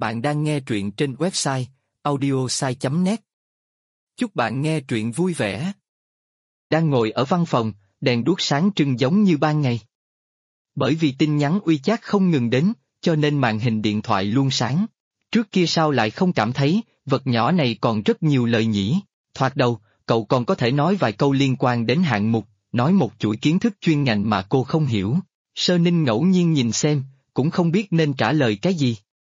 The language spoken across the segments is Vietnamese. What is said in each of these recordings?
Bạn đang nghe truyện trên website audiosai.net. Chúc bạn nghe truyện vui vẻ. Đang ngồi ở văn phòng, đèn đuốc sáng trưng giống như ban ngày. Bởi vì tin nhắn WeChat không ngừng đến, cho nên màn hình điện thoại luôn sáng. Trước kia sao lại không cảm thấy, vật nhỏ này còn rất nhiều lời nhỉ? Thoạt đầu, cậu còn có thể nói vài câu liên quan đến hạng mục, nói một chuỗi kiến thức chuyên ngành mà cô không hiểu. Sơ Ninh ngẫu nhiên nhìn xem, cũng không biết nên trả lời cái gì.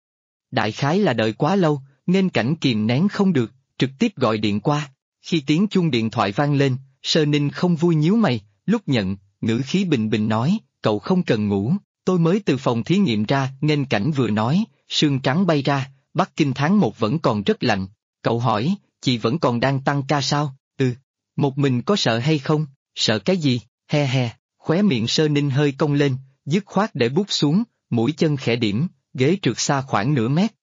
Đại khái là đợi quá lâu, nên Cảnh kìm nén không được, trực tiếp gọi điện qua. Khi tiếng chuông điện thoại vang lên, Sơ Ninh không vui nhíu mày, lúc nhận, ngữ khí bình bình nói, cậu không cần ngủ, tôi mới từ phòng thí nghiệm ra. Nên Cảnh vừa nói, sương trắng bay ra, Bắc Kinh tháng 1 vẫn còn rất lạnh. Cậu hỏi, chị vẫn còn đang tăng ca sao? Một mình có sợ hay không? Sợ cái gì? He he, khóe miệng Sơ Ninh hơi cong lên, dứt khoát để bút xuống, mũi chân khẽ điểm, ghế trượt xa khoảng nửa mét.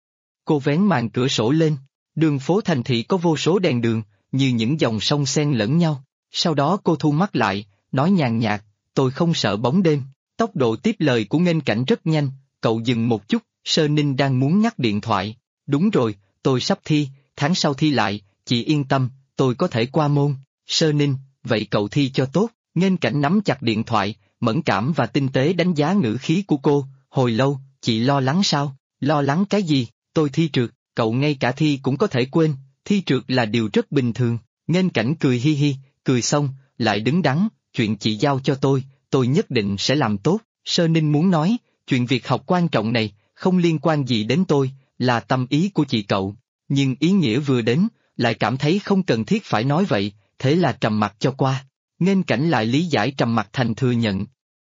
Cô vén màn cửa sổ lên, đường phố thành thị có vô số đèn đường, như những dòng sông xen lẫn nhau. Sau đó cô thu mắt lại, nói nhàn nhạt, tôi không sợ bóng đêm. Tốc độ tiếp lời của Nghênh Cảnh rất nhanh, cậu dừng một chút. Sơ Ninh đang muốn ngắt điện thoại. Đúng rồi, tôi sắp thi, tháng sau thi lại, chị yên tâm, tôi có thể qua môn. Sơ Ninh, vậy cậu thi cho tốt. Nghênh Cảnh nắm chặt điện thoại, mẫn cảm và tinh tế đánh giá ngữ khí của cô. Hồi lâu, chị lo lắng sao? Lo lắng cái gì? Tôi thi trượt, cậu ngay cả thi cũng có thể quên, thi trượt là điều rất bình thường. Nghênh Cảnh cười hi hi, cười xong, lại đứng đắn, chuyện chị giao cho tôi nhất định sẽ làm tốt. Sơ Ninh muốn nói, chuyện việc học quan trọng này, không liên quan gì đến tôi, là tâm ý của chị cậu. Nhưng ý nghĩa vừa đến, lại cảm thấy không cần thiết phải nói vậy, thế là trầm mặc cho qua. Nghênh Cảnh lại lý giải trầm mặc thành thừa nhận.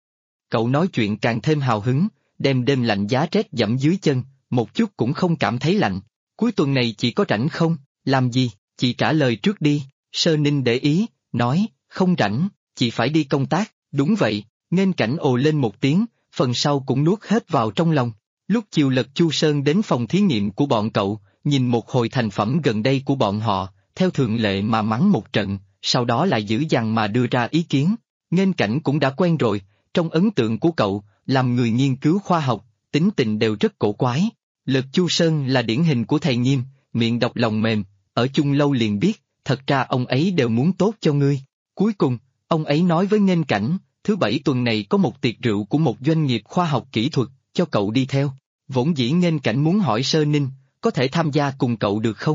Cậu nói chuyện càng thêm hào hứng, đêm lạnh giá rét dẫm dưới chân, một chút cũng không cảm thấy lạnh. Cuối tuần này chị có rảnh không? Làm gì? Chị trả lời trước đi. Sơ Ninh để ý, nói, không rảnh, chị phải đi công tác. Đúng vậy. Nghênh Cảnh ồ lên một tiếng, phần sau cũng nuốt hết vào trong lòng. Lúc chiều Lật Chu Sơn đến phòng thí nghiệm của bọn cậu, nhìn một hồi thành phẩm gần đây của bọn họ, theo thường lệ mà mắng một trận, sau đó lại dữ dằn mà đưa ra ý kiến. Nghênh Cảnh cũng đã quen rồi, trong ấn tượng của cậu, làm người nghiên cứu khoa học, tính tình đều rất cổ quái. Lật Chu Sơn là điển hình của thầy nghiêm, miệng độc lòng mềm, ở chung lâu liền biết, thật ra ông ấy đều muốn tốt cho ngươi. Cuối cùng, ông ấy nói với Nghênh Cảnh, thứ bảy tuần này có một tiệc rượu của một doanh nghiệp khoa học kỹ thuật, cho cậu đi theo. Vốn dĩ Nghênh Cảnh muốn hỏi Sơ Ninh, có thể tham gia cùng cậu được không?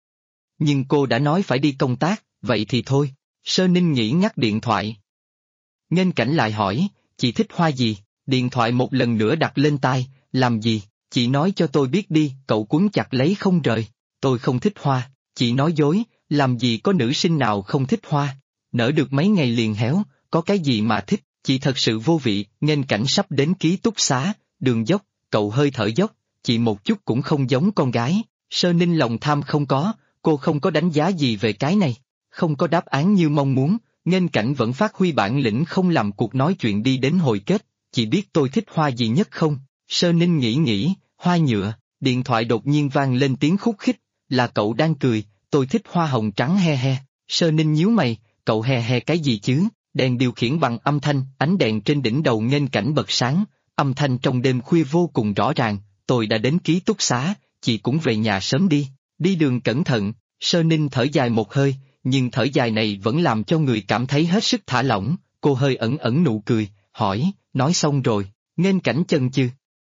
Nhưng cô đã nói phải đi công tác, vậy thì thôi. Sơ Ninh nghĩ ngắt điện thoại. Nghênh Cảnh lại hỏi, chị thích hoa gì? Điện thoại một lần nữa đặt lên tai, làm gì? Chị nói cho tôi biết đi. Cậu quấn chặt lấy không rời. Tôi không thích hoa. Chị nói dối, làm gì có nữ sinh nào không thích hoa? Nở được mấy ngày liền héo, có cái gì mà thích? Chị thật sự vô vị. Nghênh Cảnh sắp đến ký túc xá, đường dốc, cậu hơi thở dốc, chị một chút cũng không giống con gái. Sơ Ninh lòng tham không có, cô không có đánh giá gì về cái này. Không có đáp án như mong muốn, Nghênh Cảnh vẫn phát huy bản lĩnh không làm cuộc nói chuyện đi đến hồi kết. Chị biết tôi thích hoa gì nhất không? Sơ Ninh nghĩ, hoa nhựa. Điện thoại đột nhiên vang lên tiếng khúc khích, là cậu đang cười, tôi thích hoa hồng trắng he he. Sơ Ninh nhíu mày, cậu he he cái gì chứ? Đèn điều khiển bằng âm thanh, ánh đèn trên đỉnh đầu Nghênh Cảnh bật sáng, âm thanh trong đêm khuya vô cùng rõ ràng, tôi đã đến ký túc xá, chị cũng về nhà sớm đi, đi đường cẩn thận. Sơ Ninh thở dài một hơi, nhưng thở dài này vẫn làm cho người cảm thấy hết sức thả lỏng. Cô hơi ẩn nụ cười, hỏi, nói xong rồi? Nghênh Cảnh chần chừ.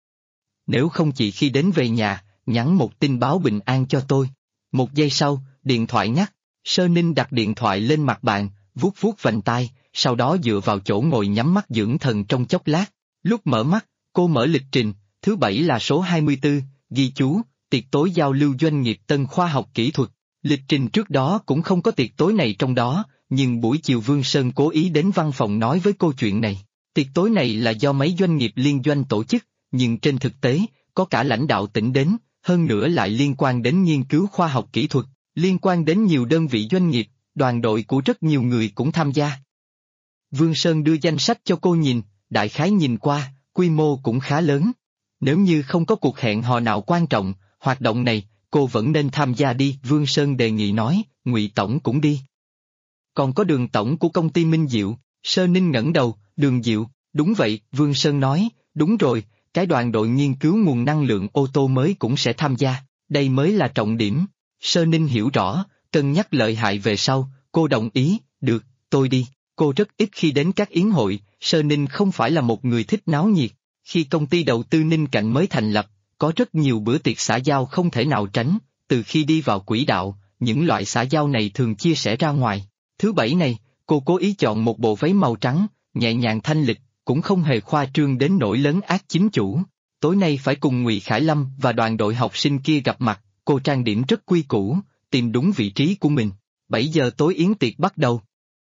Nếu không chị khi đến về nhà, nhắn một tin báo bình an cho tôi. Một giây sau, điện thoại ngắt. Sơ Ninh đặt điện thoại lên mặt bàn, vuốt vành tai, sau đó dựa vào chỗ ngồi nhắm mắt dưỡng thần trong chốc lát. Lúc mở mắt, cô mở lịch trình, thứ bảy là số 24, ghi chú, tiệc tối giao lưu doanh nghiệp Tân Khoa học Kỹ thuật. Lịch trình trước đó cũng không có tiệc tối này trong đó, nhưng buổi chiều Vương Sơn cố ý đến văn phòng nói với cô chuyện này. Tiệc tối này là do mấy doanh nghiệp liên doanh tổ chức, nhưng trên thực tế, có cả lãnh đạo tỉnh đến, hơn nữa lại liên quan đến nghiên cứu khoa học kỹ thuật, liên quan đến nhiều đơn vị doanh nghiệp, đoàn đội của rất nhiều người cũng tham gia. Vương Sơn đưa danh sách cho cô nhìn, đại khái nhìn qua, quy mô cũng khá lớn. Nếu như không có cuộc hẹn hò nào quan trọng, hoạt động này, cô vẫn nên tham gia đi. Vương Sơn đề nghị nói, Ngụy Tổng cũng đi. Còn có Đường Tổng của công ty Minh Diệu. Sơ Ninh ngẩng đầu, Đường Diệu, đúng vậy. Vương Sơn nói, đúng rồi, cái đoàn đội nghiên cứu nguồn năng lượng ô tô mới cũng sẽ tham gia, đây mới là trọng điểm. Sơ Ninh hiểu rõ, cân nhắc lợi hại về sau, cô đồng ý, được, tôi đi. Cô rất ít khi đến các yến hội, Sơ Ninh không phải là một người thích náo nhiệt. Khi công ty đầu tư Ninh Cạnh mới thành lập, có rất nhiều bữa tiệc xã giao không thể nào tránh, từ khi đi vào quỹ đạo, những loại xã giao này thường chia sẻ ra ngoài. Thứ bảy này, cô cố ý chọn một bộ váy màu trắng, nhẹ nhàng thanh lịch, cũng không hề khoa trương đến nỗi lớn ác chính chủ. Tối nay phải cùng Ngụy Khải Lâm và đoàn đội học sinh kia gặp mặt, cô trang điểm rất quy củ, tìm đúng vị trí của mình. 7 giờ tối yến tiệc bắt đầu.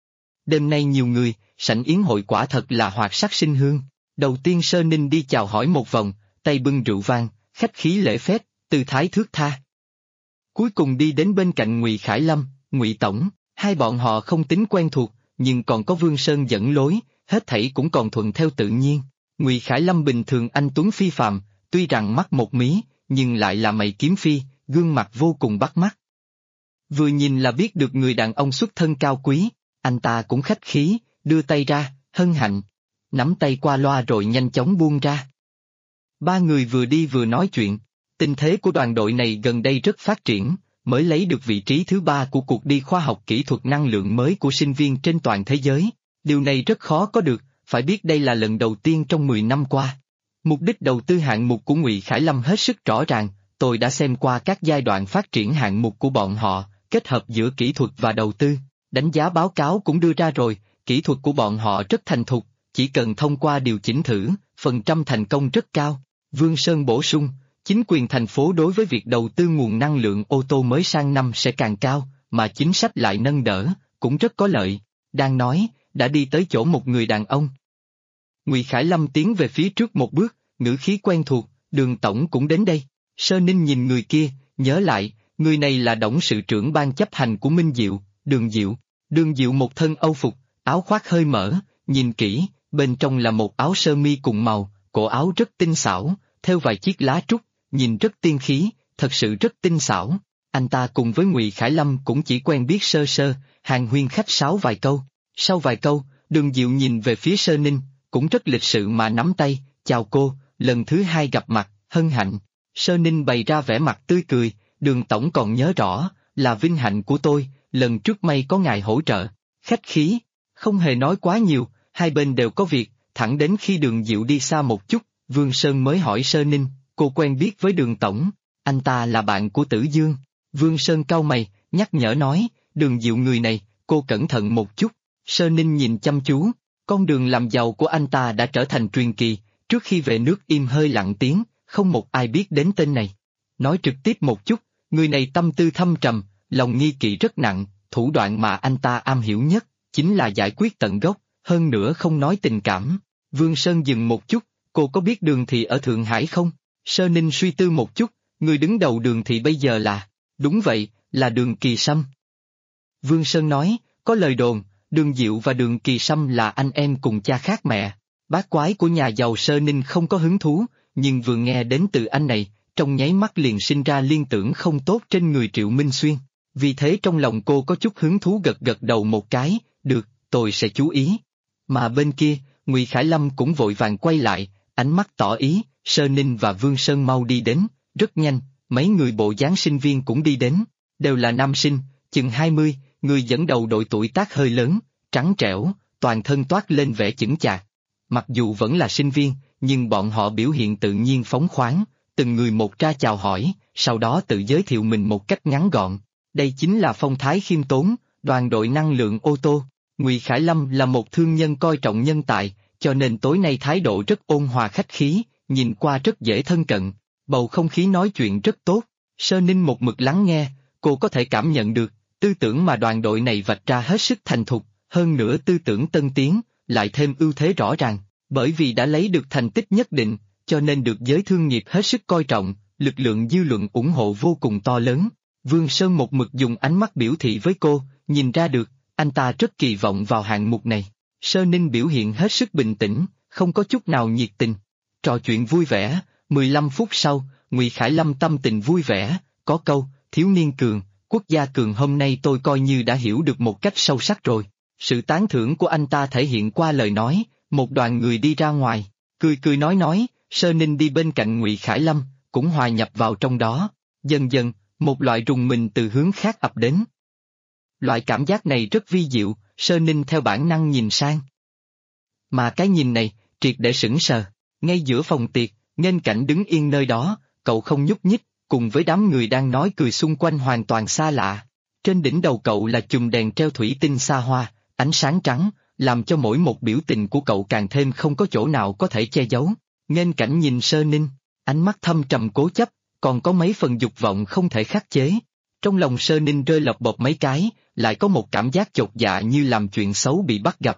Đêm nay nhiều người, sảnh yến hội quả thật là hoạt sắc sinh hương. Đầu tiên Sơ Ninh đi chào hỏi một vòng, tay bưng rượu vang, khách khí lễ phép, tư thái thướt tha. Cuối cùng đi đến bên cạnh Ngụy Khải Lâm, Ngụy Tổng, hai bọn họ không tính quen thuộc, nhưng còn có Vương Sơn dẫn lối, hết thảy cũng còn thuận theo tự nhiên. Ngụy Khải Lâm bình thường anh tuấn phi phàm, tuy rằng mắt một mí, nhưng lại là mày kiếm phi, gương mặt vô cùng bắt mắt. Vừa nhìn là biết được người đàn ông xuất thân cao quý, anh ta cũng khách khí, đưa tay ra, hân hạnh, nắm tay qua loa rồi nhanh chóng buông ra. Ba người vừa đi vừa nói chuyện, tình thế của đoàn đội này gần đây rất phát triển, mới lấy được vị trí thứ 3 của cuộc đi khoa học kỹ thuật năng lượng mới của sinh viên trên toàn thế giới. Điều này rất khó có được, phải biết đây là lần đầu tiên trong 10 năm qua. Mục đích đầu tư hạng mục của Ngụy Khải Lâm hết sức rõ ràng, tôi đã xem qua các giai đoạn phát triển hạng mục của bọn họ, kết hợp giữa kỹ thuật và đầu tư, đánh giá báo cáo cũng đưa ra rồi, kỹ thuật của bọn họ rất thành thục, chỉ cần thông qua điều chỉnh thử, phần trăm thành công rất cao. Vương Sơn bổ sung, chính quyền thành phố đối với việc đầu tư nguồn năng lượng ô tô mới sang năm sẽ càng cao, mà chính sách lại nâng đỡ, cũng rất có lợi. Đang nói, đã đi tới chỗ một người đàn ông. Ngụy Khải Lâm tiến về phía trước một bước, ngữ khí quen thuộc, Đường tổng cũng đến đây. Sơ Ninh nhìn người kia, nhớ lại, người này là董sự trưởng ban chấp hành của Minh Diệu, Đường Diệu. Đường Diệu một thân âu phục, áo khoác hơi mở, nhìn kỹ, bên trong là một áo sơ mi cùng màu, cổ áo rất tinh xảo, theo vài chiếc lá trúc, nhìn rất tiên khí, thật sự rất tinh xảo. Anh ta cùng với Ngụy Khải Lâm cũng chỉ quen biết sơ sơ, hàn huyên khách sáo vài câu. Sau vài câu, Đường Diệu nhìn về phía Sơ Ninh, cũng rất lịch sự mà nắm tay, chào cô, lần thứ 2 gặp mặt, hân hạnh. Sơ Ninh bày ra vẻ mặt tươi cười, Đường tổng còn nhớ rõ, là vinh hạnh của tôi, lần trước may có ngài hỗ trợ. Khách khí, không hề nói quá nhiều, hai bên đều có việc, thẳng đến khi Đường Diệu đi xa một chút, Vương Sơn mới hỏi Sơ Ninh, cô quen biết với Đường tổng, anh ta là bạn của Tử Dương. Vương Sơn cau mày, nhắc nhở nói, Đường Diệu người này, cô cẩn thận một chút. Sơ Ninh nhìn chăm chú, con đường làm giàu của anh ta đã trở thành truyền kỳ, trước khi về nước im hơi lặng tiếng, không một ai biết đến tên này. Nói trực tiếp một chút, người này tâm tư thâm trầm, lòng nghi kỵ rất nặng, thủ đoạn mà anh ta am hiểu nhất, chính là giải quyết tận gốc, hơn nữa không nói tình cảm. Vương Sơn dừng một chút, cô có biết Đường thị ở Thượng Hải không? Sơ Ninh suy tư một chút, người đứng đầu Đường thị bây giờ là, đúng vậy, là Đường Kỳ Sâm. Vương Sơn nói, có lời đồn, Đường Diệu và Đường Kỳ Sâm là anh em cùng cha khác mẹ. Bát quái của nhà giàu Sơ Ninh không có hứng thú, nhưng vừa nghe đến từ anh này, trong nháy mắt liền sinh ra liên tưởng không tốt trên người Triệu Minh Xuyên. Vì thế trong lòng cô có chút hứng thú gật gật đầu một cái, được, tôi sẽ chú ý. Mà bên kia, Ngụy Khải Lâm cũng vội vàng quay lại, ánh mắt tỏ ý, Sơ Ninh và Vương Sơn mau đi đến, rất nhanh, mấy người bộ dáng sinh viên cũng đi đến, đều là nam sinh, chừng 20, người dẫn đầu đội tuổi tác hơi lớn, trắng trẻo, toàn thân toát lên vẻ chững chạc. Mặc dù vẫn là sinh viên, nhưng bọn họ biểu hiện tự nhiên phóng khoáng, từng người một ra chào hỏi, sau đó tự giới thiệu mình một cách ngắn gọn. Đây chính là phong thái khiêm tốn, đoàn đội năng lượng ô tô. Ngụy Khải Lâm là một thương nhân coi trọng nhân tài, cho nên tối nay thái độ rất ôn hòa khách khí, nhìn qua rất dễ thân cận, bầu không khí nói chuyện rất tốt. Sơ Ninh một mực lắng nghe, cô có thể cảm nhận được, tư tưởng mà đoàn đội này vạch ra hết sức thành thục, hơn nữa tư tưởng tân tiến, lại thêm ưu thế rõ ràng, bởi vì đã lấy được thành tích nhất định, cho nên được giới thương nghiệp hết sức coi trọng, lực lượng dư luận ủng hộ vô cùng to lớn. Vương Sơn một mực dùng ánh mắt biểu thị với cô, nhìn ra được, anh ta rất kỳ vọng vào hạng mục này. Sơ Ninh biểu hiện hết sức bình tĩnh, không có chút nào nhiệt tình. Trò chuyện vui vẻ, 15 phút sau, Ngụy Khải Lâm tâm tình vui vẻ, có câu, thiếu niên cường, quốc gia cường hôm nay tôi coi như đã hiểu được một cách sâu sắc rồi. Sự tán thưởng của anh ta thể hiện qua lời nói, một đoàn người đi ra ngoài, cười cười nói, Sơ Ninh đi bên cạnh Ngụy Khải Lâm, cũng hòa nhập vào trong đó. Dần dần, một loại rùng mình từ hướng khác ập đến. Loại cảm giác này rất vi diệu, Sơ Ninh theo bản năng nhìn sang. Mà cái nhìn này, triệt để sững sờ. Ngay giữa phòng tiệc, Nghênh Cảnh đứng yên nơi đó, cậu không nhúc nhích, cùng với đám người đang nói cười xung quanh hoàn toàn xa lạ. Trên đỉnh đầu cậu là chùm đèn treo thủy tinh xa hoa, ánh sáng trắng, làm cho mỗi một biểu tình của cậu càng thêm không có chỗ nào có thể che giấu. Nghênh Cảnh nhìn Sơ Ninh, ánh mắt thâm trầm cố chấp, còn có mấy phần dục vọng không thể khắc chế. Trong lòng Sơ Ninh rơi lọc bộp mấy cái, lại có một cảm giác chột dạ như làm chuyện xấu bị bắt gặp.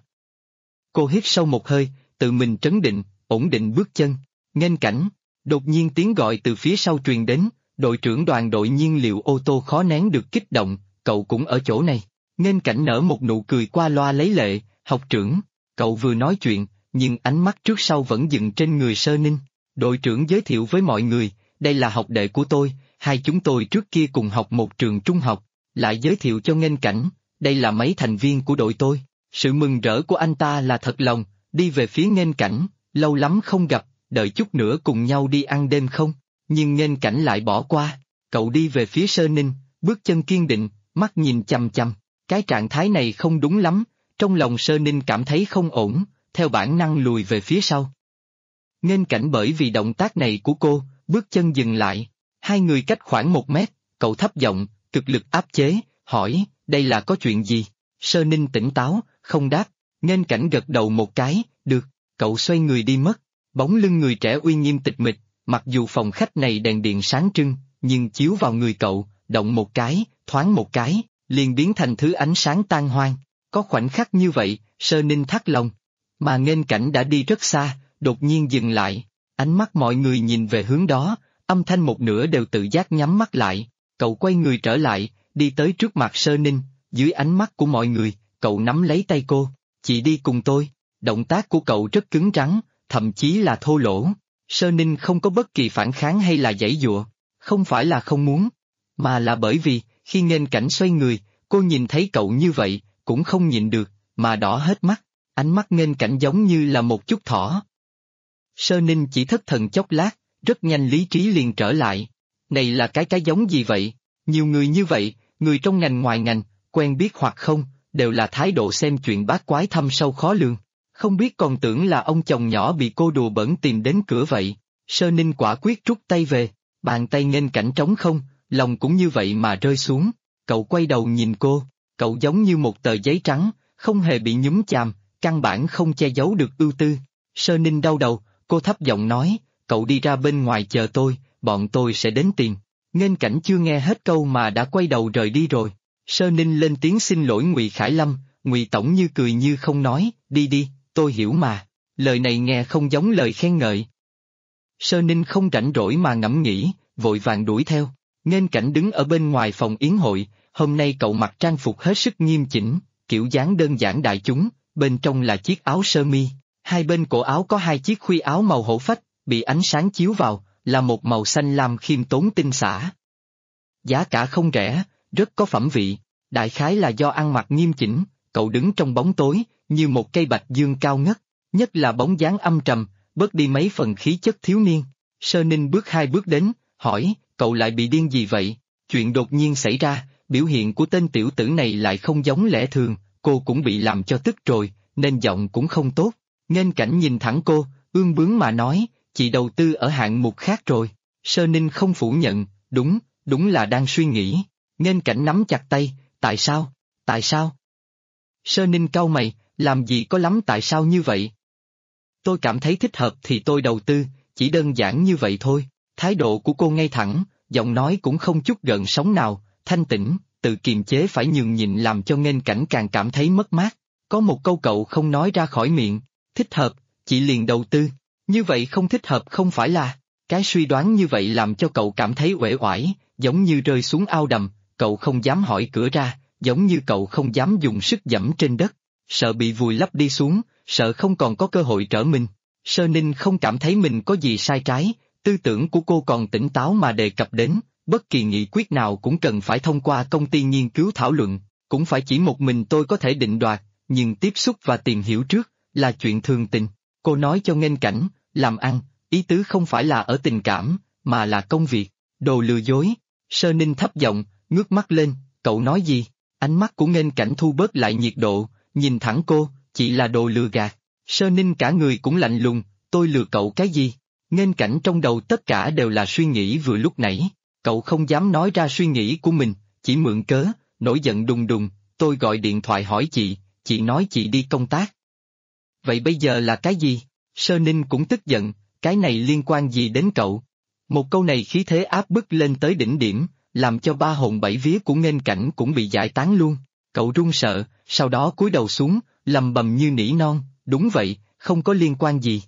Cô hít sâu một hơi, tự mình trấn định, ổn định bước chân. Nghênh Cảnh, đột nhiên tiếng gọi từ phía sau truyền đến, đội trưởng đoàn đội nhiên liệu ô tô khó nén được kích động, cậu cũng ở chỗ này. Nghênh Cảnh nở một nụ cười qua loa lấy lệ, học trưởng, cậu vừa nói chuyện, nhưng ánh mắt trước sau vẫn dừng trên người Sơ Ninh. Đội trưởng giới thiệu với mọi người, đây là học đệ của tôi, hai chúng tôi trước kia cùng học một trường trung học, lại giới thiệu cho Nghênh Cảnh, đây là mấy thành viên của đội tôi. Sự mừng rỡ của anh ta là thật lòng, đi về phía Nghênh Cảnh, lâu lắm không gặp, đợi chút nữa cùng nhau đi ăn đêm không? Nhưng Nghênh Cảnh lại bỏ qua, cậu đi về phía Sơ Ninh, bước chân kiên định, mắt nhìn chằm chằm. Cái trạng thái này không đúng lắm, trong lòng Sơ Ninh cảm thấy không ổn, theo bản năng lùi về phía sau. Nghênh Cảnh bởi vì động tác này của cô, bước chân dừng lại, hai người cách khoảng 1 mét, cậu thấp giọng, cực lực áp chế, hỏi, đây là có chuyện gì? Sơ Ninh tỉnh táo, không đáp, Nghênh Cảnh gật đầu một cái, được, cậu xoay người đi mất, bóng lưng người trẻ uy nghiêm tịch mịch, mặc dù phòng khách này đèn điện sáng trưng, nhưng chiếu vào người cậu, động một cái, thoáng một cái, liền biến thành thứ ánh sáng tan hoang. Có khoảnh khắc như vậy, Sơ Ninh thắt lòng, mà Nghênh Cảnh đã đi rất xa, đột nhiên dừng lại, ánh mắt mọi người nhìn về hướng đó, âm thanh một nửa đều tự giác nhắm mắt lại, cậu quay người trở lại, đi tới trước mặt Sơ Ninh, dưới ánh mắt của mọi người, cậu nắm lấy tay cô, chị đi cùng tôi, động tác của cậu rất cứng rắn, thậm chí là thô lỗ. Sơ Ninh không có bất kỳ phản kháng hay là giãy giụa, không phải là không muốn, mà là bởi vì, khi Nghênh Cảnh xoay người, cô nhìn thấy cậu như vậy, cũng không nhịn được, mà đỏ hết mắt, ánh mắt Nghênh Cảnh giống như là một chút thỏ. Sơ Ninh chỉ thất thần chốc lát, rất nhanh lý trí liền trở lại. Này là cái giống gì vậy? Nhiều người như vậy, người trong ngành ngoài ngành, quen biết hoặc không, đều là thái độ xem chuyện bát quái thâm sâu khó lường. Không biết còn tưởng là ông chồng nhỏ bị cô đùa bỡn tìm đến cửa vậy. Sơ Ninh quả quyết rút tay về, bàn tay Nghênh Cảnh trống không, lòng cũng như vậy mà rơi xuống. Cậu quay đầu nhìn cô, cậu giống như một tờ giấy trắng, không hề bị nhúm chàm, căn bản không che giấu được ưu tư. Sơ Ninh đau đầu, cô thấp giọng nói, cậu đi ra bên ngoài chờ tôi, bọn tôi sẽ đến tìm. Nghênh Cảnh chưa nghe hết câu mà đã quay đầu rời đi rồi. Sơ Ninh lên tiếng xin lỗi Ngụy Khải Lâm, Ngụy Tổng như cười như không nói, đi đi, tôi hiểu mà. Lời này nghe không giống lời khen ngợi. Sơ Ninh không rảnh rỗi mà ngẫm nghĩ, vội vàng đuổi theo. Nghênh Cảnh đứng ở bên ngoài phòng yến hội, hôm nay cậu mặc trang phục hết sức nghiêm chỉnh, kiểu dáng đơn giản đại chúng, bên trong là chiếc áo sơ mi, hai bên cổ áo có hai chiếc khuy áo màu hổ phách, bị ánh sáng chiếu vào, là một màu xanh lam khiêm tốn tinh xảo. Giá cả không rẻ, rất có phẩm vị, đại khái là do ăn mặc nghiêm chỉnh, cậu đứng trong bóng tối, như một cây bạch dương cao ngất, nhất là bóng dáng âm trầm, bớt đi mấy phần khí chất thiếu niên. Sơ Ninh bước 2 bước đến, hỏi, cậu lại bị điên gì vậy? Chuyện đột nhiên xảy ra, biểu hiện của tên tiểu tử này lại không giống lẽ thường, cô cũng bị làm cho tức rồi, nên giọng cũng không tốt. Nghênh Cảnh nhìn thẳng cô, ương bướng mà nói, chị đầu tư ở hạng mục khác rồi. Sơ Ninh không phủ nhận, đúng là đang suy nghĩ. Nghênh Cảnh nắm chặt tay, tại sao? Tại sao? Sơ Ninh cau mày, làm gì có lắm tại sao như vậy? Tôi cảm thấy thích hợp thì tôi đầu tư, chỉ đơn giản như vậy thôi. Thái độ của cô ngay thẳng, giọng nói cũng không chút gợn sóng nào, thanh tĩnh, tự kiềm chế phải nhường nhịn làm cho Nghênh Cảnh càng cảm thấy mất mát. Có một câu cậu không nói ra khỏi miệng, thích hợp, chị liền đầu tư, như vậy không thích hợp không phải là. Cái suy đoán như vậy làm cho cậu cảm thấy uể oải, giống như rơi xuống ao đầm, cậu không dám hỏi cửa ra, giống như cậu không dám dùng sức giẫm trên đất, sợ bị vùi lấp đi xuống, sợ không còn có cơ hội trở mình. Sơ Ninh không cảm thấy mình có gì sai trái, tư tưởng của cô còn tỉnh táo mà đề cập đến, bất kỳ nghị quyết nào cũng cần phải thông qua công ty nghiên cứu thảo luận, cũng phải chỉ một mình tôi có thể định đoạt, nhưng tiếp xúc và tìm hiểu trước, là chuyện thường tình. Cô nói cho Nghênh Cảnh, làm ăn, ý tứ không phải là ở tình cảm, mà là công việc. Đồ lừa dối. Sơ Ninh thấp giọng, ngước mắt lên, cậu nói gì? Ánh mắt của Nghênh Cảnh thu bớt lại nhiệt độ, nhìn thẳng cô, chỉ là đồ lừa gạt. Sơ Ninh cả người cũng lạnh lùng, tôi lừa cậu cái gì? Nghênh Cảnh trong đầu tất cả đều là suy nghĩ vừa lúc nãy, cậu không dám nói ra suy nghĩ của mình, chỉ mượn cớ, nổi giận đùng đùng, tôi gọi điện thoại hỏi chị nói chị đi công tác. Vậy bây giờ là cái gì? Sơ Ninh cũng tức giận, cái này liên quan gì đến cậu? Một câu này khí thế áp bức lên tới đỉnh điểm, làm cho ba hồn bảy vía của Nghênh Cảnh cũng bị giải tán luôn. Cậu run sợ, sau đó cúi đầu xuống, lầm bầm như nỉ non, đúng vậy, không có liên quan gì.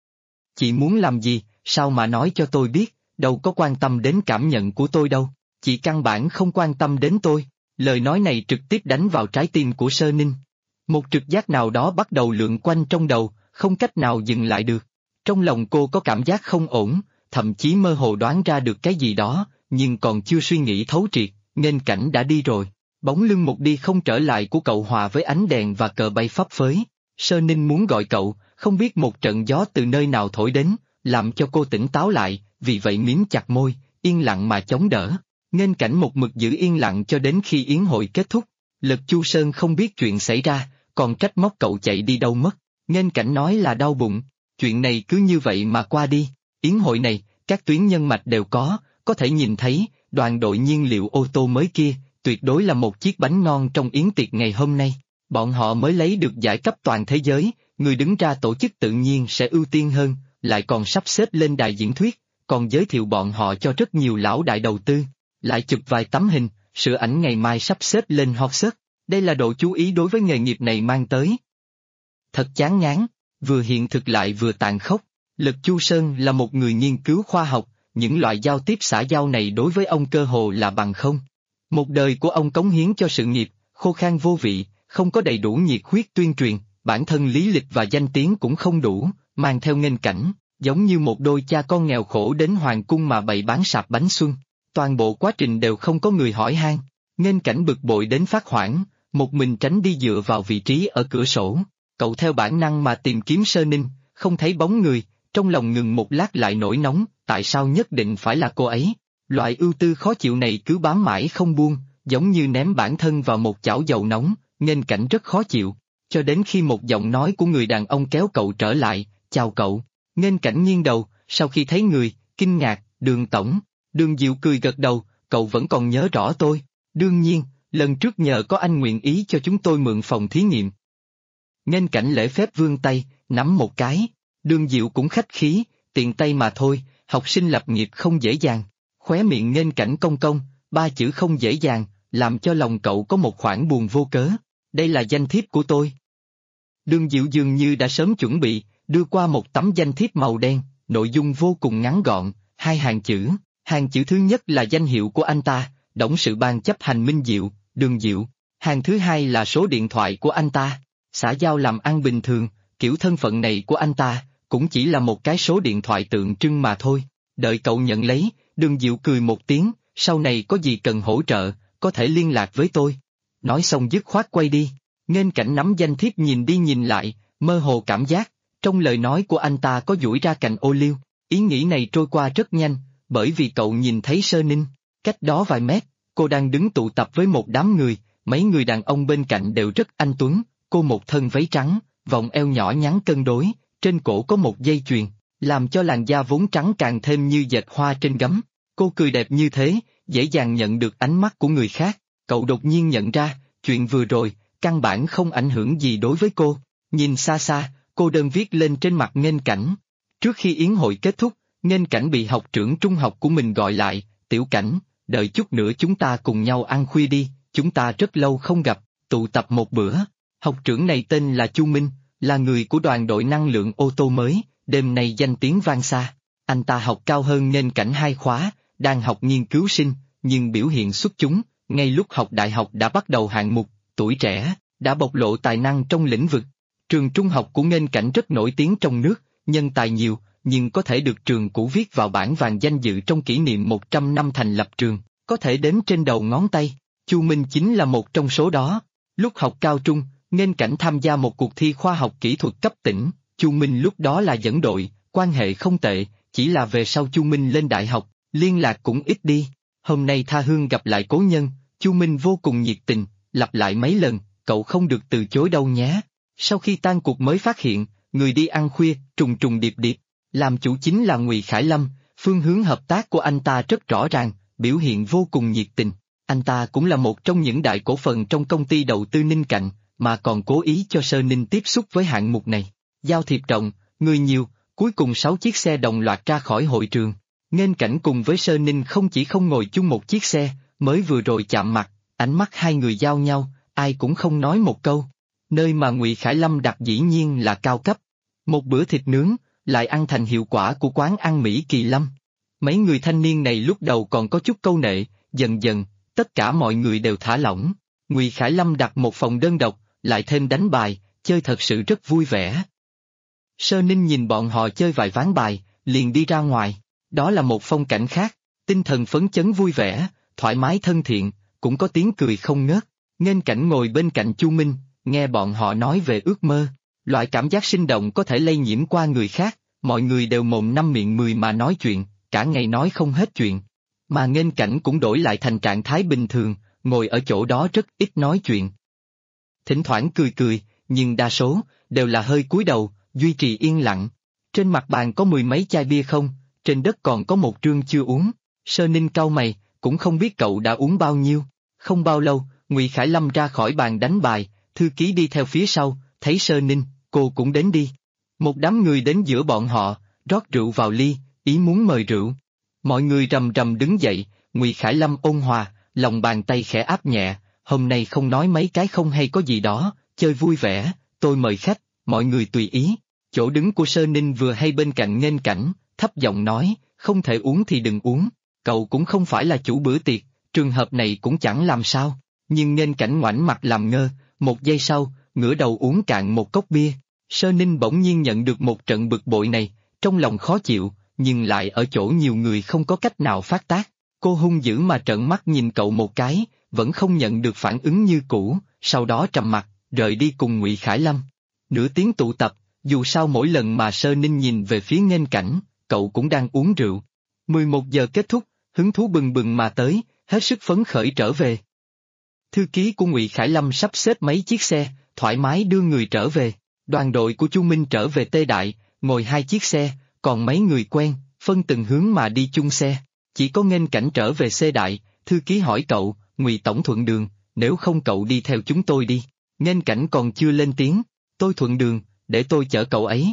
Chị muốn làm gì, sao mà nói cho tôi biết, đâu có quan tâm đến cảm nhận của tôi đâu, chị căn bản không quan tâm đến tôi. Lời nói này trực tiếp đánh vào trái tim của Sơ Ninh. Một trực giác nào đó bắt đầu lượn quanh trong đầu, không cách nào dừng lại được. Trong lòng cô có cảm giác không ổn, thậm chí mơ hồ đoán ra được cái gì đó, nhưng còn chưa suy nghĩ thấu triệt, Nghênh Cảnh đã đi rồi. Bóng lưng một đi không trở lại của cậu hòa với ánh đèn và cờ bay phấp phới. Sơ Ninh muốn gọi cậu, không biết một trận gió từ nơi nào thổi đến, làm cho cô tỉnh táo lại, vì vậy miếm chặt môi, yên lặng mà chống đỡ. Nghênh Cảnh một mực giữ yên lặng cho đến khi yến hội kết thúc. Lật Chu Sơn không biết chuyện xảy ra, còn trách móc cậu chạy đi đâu mất. Nghênh Cảnh nói là đau bụng, chuyện này cứ như vậy mà qua đi. Yến hội này, các tuyến nhân mạch đều có thể nhìn thấy, đoàn đội nhiên liệu ô tô mới kia, tuyệt đối là một chiếc bánh ngon trong yến tiệc ngày hôm nay. Bọn họ mới lấy được giải cấp toàn thế giới, người đứng ra tổ chức tự nhiên sẽ ưu tiên hơn, lại còn sắp xếp lên đài diễn thuyết, còn giới thiệu bọn họ cho rất nhiều lão đại đầu tư, lại chụp vài tấm hình, sửa ảnh ngày mai sắp xếp lên hot search. Đây là độ chú ý đối với nghề nghiệp này mang tới. Thật chán ngán, vừa hiện thực lại vừa tàn khốc. Lật Chu Sơn là một người nghiên cứu khoa học, những loại giao tiếp xã giao này đối với ông cơ hồ là bằng không. Một đời của ông cống hiến cho sự nghiệp, khô khan vô vị, không có đầy đủ nhiệt huyết tuyên truyền, bản thân lý lịch và danh tiếng cũng không đủ, mang theo Nghênh Cảnh, giống như một đôi cha con nghèo khổ đến hoàng cung mà bày bán sạp bánh xuân. Toàn bộ quá trình đều không có người hỏi han. Nghênh Cảnh bực bội đến phát hoảng, một mình tránh đi dựa vào vị trí ở cửa sổ. Cậu theo bản năng mà tìm kiếm Sơ Ninh, không thấy bóng người, trong lòng ngừng một lát lại nổi nóng, tại sao nhất định phải là cô ấy? Loại ưu tư khó chịu này cứ bám mãi không buông, giống như ném bản thân vào một chảo dầu nóng. Nghênh Cảnh rất khó chịu, cho đến khi một giọng nói của người đàn ông kéo cậu trở lại, chào cậu. Nghênh Cảnh nghiêng đầu, sau khi thấy người, kinh ngạc, Đường tổng. Đường Diệu cười gật đầu, cậu vẫn còn nhớ rõ tôi. Đương nhiên, lần trước nhờ có anh nguyện ý cho chúng tôi mượn phòng thí nghiệm. Nghênh Cảnh lễ phép vươn tay, nắm một cái. Đường Diệu cũng khách khí, tiện tay mà thôi, học sinh lập nghiệp không dễ dàng. Khóe miệng Nghênh Cảnh cong cong, ba chữ không dễ dàng, làm cho lòng cậu có một khoảng buồn vô cớ. Đây là danh thiếp của tôi. Đường Diệu dường như đã sớm chuẩn bị, đưa qua một tấm danh thiếp màu đen, nội dung vô cùng ngắn gọn, 2 hàng chữ. Hàng chữ thứ nhất là danh hiệu của anh ta,董sự ban chấp hành Minh Diệu, Đường Diệu. Hàng thứ hai là số điện thoại của anh ta. Xã giao làm ăn bình thường, kiểu thân phận này của anh ta, cũng chỉ là một cái số điện thoại tượng trưng mà thôi. Đợi cậu nhận lấy, Đường Diệu cười một tiếng, sau này có gì cần hỗ trợ, có thể liên lạc với tôi. Nói xong dứt khoát quay đi. Nghênh Cảnh nắm danh thiếp nhìn đi nhìn lại, mơ hồ cảm giác, trong lời nói của anh ta có duỗi ra cành ô liu. Ý nghĩ này trôi qua rất nhanh, bởi vì cậu nhìn thấy Sơ Ninh, cách đó vài mét, cô đang đứng tụ tập với một đám người, mấy người đàn ông bên cạnh đều rất anh tuấn, cô một thân váy trắng, vòng eo nhỏ nhắn cân đối, trên cổ có một dây chuyền, làm cho làn da vốn trắng càng thêm như dệt hoa trên gấm. Cô cười đẹp như thế, dễ dàng nhận được ánh mắt của người khác, cậu đột nhiên nhận ra, chuyện vừa rồi, căn bản không ảnh hưởng gì đối với cô. Nhìn xa xa, cô đơn viết lên trên mặt Nghênh Cảnh. Trước khi yến hội kết thúc, Nghênh Cảnh bị học trưởng trung học của mình gọi lại, Tiểu Cảnh, đợi chút nữa chúng ta cùng nhau ăn khuya đi, chúng ta rất lâu không gặp, tụ tập một bữa. Học trưởng này tên là Chu Minh, là người của đoàn đội năng lượng ô tô mới, đêm nay danh tiếng vang xa. Anh ta học cao hơn Nghênh Cảnh 2 khóa, đang học nghiên cứu sinh, nhưng biểu hiện xuất chúng, ngay lúc học đại học đã bắt đầu hạng mục, tuổi trẻ, đã bộc lộ tài năng trong lĩnh vực. Trường trung học của Nghênh Cảnh rất nổi tiếng trong nước, nhân tài nhiều, nhưng có thể được trường cũ viết vào bảng vàng danh dự trong kỷ niệm 100 năm thành lập trường, có thể đếm trên đầu ngón tay. Chu Minh chính là một trong số đó. Lúc học cao trung, Nghênh Cảnh tham gia một cuộc thi khoa học kỹ thuật cấp tỉnh, Chu Minh lúc đó là dẫn đội, quan hệ không tệ, chỉ là về sau Chu Minh lên đại học, liên lạc cũng ít đi. Hôm nay tha hương gặp lại cố nhân, Chu Minh vô cùng nhiệt tình, lặp lại mấy lần, cậu không được từ chối đâu nhé. Sau khi tan cuộc mới phát hiện, người đi ăn khuya, trùng trùng điệp điệp, làm chủ chính là Ngụy Khải Lâm, phương hướng hợp tác của anh ta rất rõ ràng, biểu hiện vô cùng nhiệt tình. Anh ta cũng là một trong những đại cổ phần trong công ty đầu tư Ninh Cạnh, mà còn cố ý cho Sơ Ninh tiếp xúc với hạng mục này. Giao thiệp rộng, người nhiều, cuối cùng 6 chiếc xe đồng loạt ra khỏi hội trường. Nghênh Cảnh cùng với Sơ Ninh không chỉ không ngồi chung một chiếc xe, mới vừa rồi chạm mặt, ánh mắt hai người giao nhau, ai cũng không nói một câu. Nơi mà Ngụy Khải Lâm đặt dĩ nhiên là cao cấp. Một bữa thịt nướng, lại ăn thành hiệu quả của quán ăn Mỹ Kỳ Lâm. Mấy người thanh niên này lúc đầu còn có chút câu nệ, dần dần, tất cả mọi người đều thả lỏng. Ngụy Khải Lâm đặt một phòng đơn độc, lại thêm đánh bài, chơi thật sự rất vui vẻ. Sơ Ninh nhìn bọn họ chơi vài ván bài, liền đi ra ngoài. Đó là một phong cảnh khác, tinh thần phấn chấn vui vẻ, thoải mái thân thiện, cũng có tiếng cười không ngớt. Nghênh Cảnh ngồi bên cạnh Chu Minh, nghe bọn họ nói về ước mơ. Loại cảm giác sinh động có thể lây nhiễm qua người khác, mọi người đều mồm năm miệng mười mà nói chuyện, cả ngày nói không hết chuyện. Mà Nghênh Cảnh cũng đổi lại thành trạng thái bình thường, ngồi ở chỗ đó rất ít nói chuyện. Thỉnh thoảng cười cười, nhưng đa số, đều là hơi cúi đầu, duy trì yên lặng. Trên mặt bàn có 10 mấy chai bia không, trên đất còn có một trương chưa uống. Sơ Ninh cau mày, cũng không biết cậu đã uống bao nhiêu. Không bao lâu, Ngụy Khải Lâm ra khỏi bàn đánh bài, thư ký đi theo phía sau, thấy Sơ Ninh, cô cũng đến đi. Một đám người đến giữa bọn họ, rót rượu vào ly, ý muốn mời rượu. Mọi người rầm rầm đứng dậy, Ngụy Khải Lâm ôn hòa, lòng bàn tay khẽ áp nhẹ, hôm nay không nói mấy cái không hay có gì đó, chơi vui vẻ, tôi mời khách, mọi người tùy ý. Chỗ đứng của Sơ Ninh vừa hay bên cạnh Nghênh Cảnh, thấp giọng nói, không thể uống thì đừng uống, cậu cũng không phải là chủ bữa tiệc, trường hợp này cũng chẳng làm sao. Nhưng Nghênh Cảnh ngoảnh mặt làm ngơ, một giây sau, ngửa đầu uống cạn một cốc bia. Sơ Ninh bỗng nhiên nhận được một trận bực bội này, trong lòng khó chịu, nhưng lại ở chỗ nhiều người không có cách nào phát tác. Cô hung dữ mà trợn mắt nhìn cậu một cái, vẫn không nhận được phản ứng như cũ, sau đó trầm mặt, rời đi cùng Ngụy Khải Lâm. Nửa tiếng tụ tập, dù sao mỗi lần mà Sơ Ninh nhìn về phía Nghênh Cảnh, cậu cũng đang uống rượu. 11 giờ kết thúc, hứng thú bừng bừng mà tới, hết sức phấn khởi trở về. Thư ký của Ngụy Khải Lâm sắp xếp mấy chiếc xe, thoải mái đưa người trở về. Đoàn đội của Chu Minh trở về Tê Đại, ngồi 2 chiếc xe, còn mấy người quen, phân từng hướng mà đi chung xe. Chỉ có Nghênh Cảnh trở về C Đại, thư ký hỏi cậu, Ngụy Tổng thuận đường, nếu không cậu đi theo chúng tôi đi. Nghênh Cảnh còn chưa lên tiếng, tôi thuận đường, để tôi chở cậu ấy.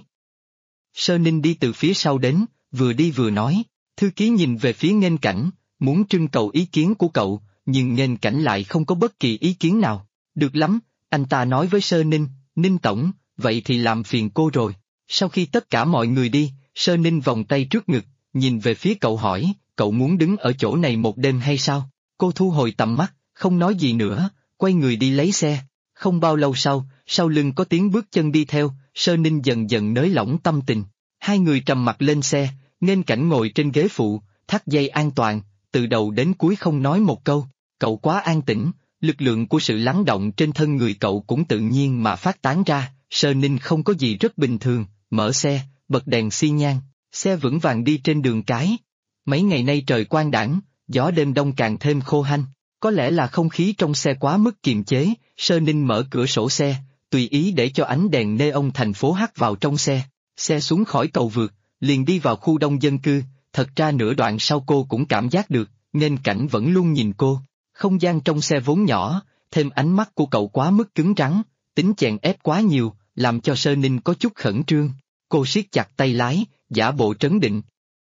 Sơ Ninh đi từ phía sau đến, vừa đi vừa nói, thư ký nhìn về phía Nghênh Cảnh, muốn trưng cầu ý kiến của cậu, nhưng Nghênh Cảnh lại không có bất kỳ ý kiến nào. Được lắm, anh ta nói với Sơ Ninh, Ninh Tổng, vậy thì làm phiền cô rồi. Sau khi tất cả mọi người đi, Sơ Ninh vòng tay trước ngực, nhìn về phía cậu hỏi, cậu muốn đứng ở chỗ này một đêm hay sao? Cô thu hồi tầm mắt, không nói gì nữa, quay người đi lấy xe. Không bao lâu sau lưng có tiếng bước chân đi theo, Sơ Ninh dần dần nới lỏng tâm tình. Hai người trầm mặc lên xe, Nghênh Cảnh ngồi trên ghế phụ, thắt dây an toàn, từ đầu đến cuối không nói một câu. Cậu quá an tĩnh, lực lượng của sự lắng động trên thân người cậu cũng tự nhiên mà phát tán ra. Sơ Ninh không có gì rất bình thường, mở xe, bật đèn xi nhan, xe vững vàng đi trên đường cái. Mấy ngày nay trời quang đãng, gió đêm đông càng thêm khô hanh, có lẽ là không khí trong xe quá mức kiềm chế, Sơ Ninh mở cửa sổ xe, tùy ý để cho ánh đèn neon thành phố hắt vào trong xe. Xe xuống khỏi cầu vượt, liền đi vào khu đông dân cư, thật ra nửa đoạn sau cô cũng cảm giác được, Nghênh Cảnh vẫn luôn nhìn cô. Không gian trong xe vốn nhỏ, thêm ánh mắt của cậu quá mức cứng rắn, tính chèn ép quá nhiều, làm cho Sơ Ninh có chút khẩn trương. Cô siết chặt tay lái, giả bộ trấn định.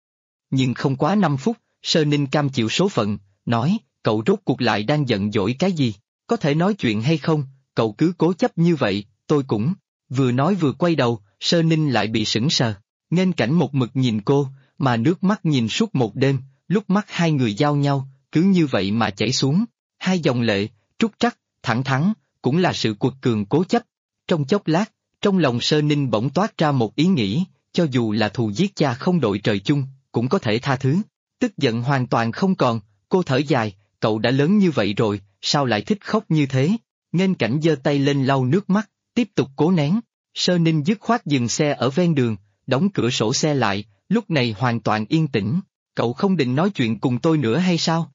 Nhưng không quá 5 phút, Sơ Ninh cam chịu số phận, nói, cậu rốt cuộc lại đang giận dỗi cái gì, có thể nói chuyện hay không, cậu cứ cố chấp như vậy, tôi cũng. Vừa nói vừa quay đầu, Sơ Ninh lại bị sững sờ. Nghênh Cảnh một mực nhìn cô, mà nước mắt nhìn suốt một đêm, lúc mắt hai người giao nhau, cứ như vậy mà chảy xuống. Hai dòng lệ, trúc trắc, thẳng thắn, cũng là sự quật cường cố chấp. Trong chốc lát, trong lòng Sơ Ninh bỗng toát ra một ý nghĩ, cho dù là thù giết cha không đội trời chung, cũng có thể tha thứ. Tức giận hoàn toàn không còn, cô thở dài, cậu đã lớn như vậy rồi, sao lại thích khóc như thế? Nghênh Cảnh giơ tay lên lau nước mắt, tiếp tục cố nén. Sơ Ninh dứt khoát dừng xe ở ven đường, đóng cửa sổ xe lại, lúc này hoàn toàn yên tĩnh. Cậu không định nói chuyện cùng tôi nữa hay sao?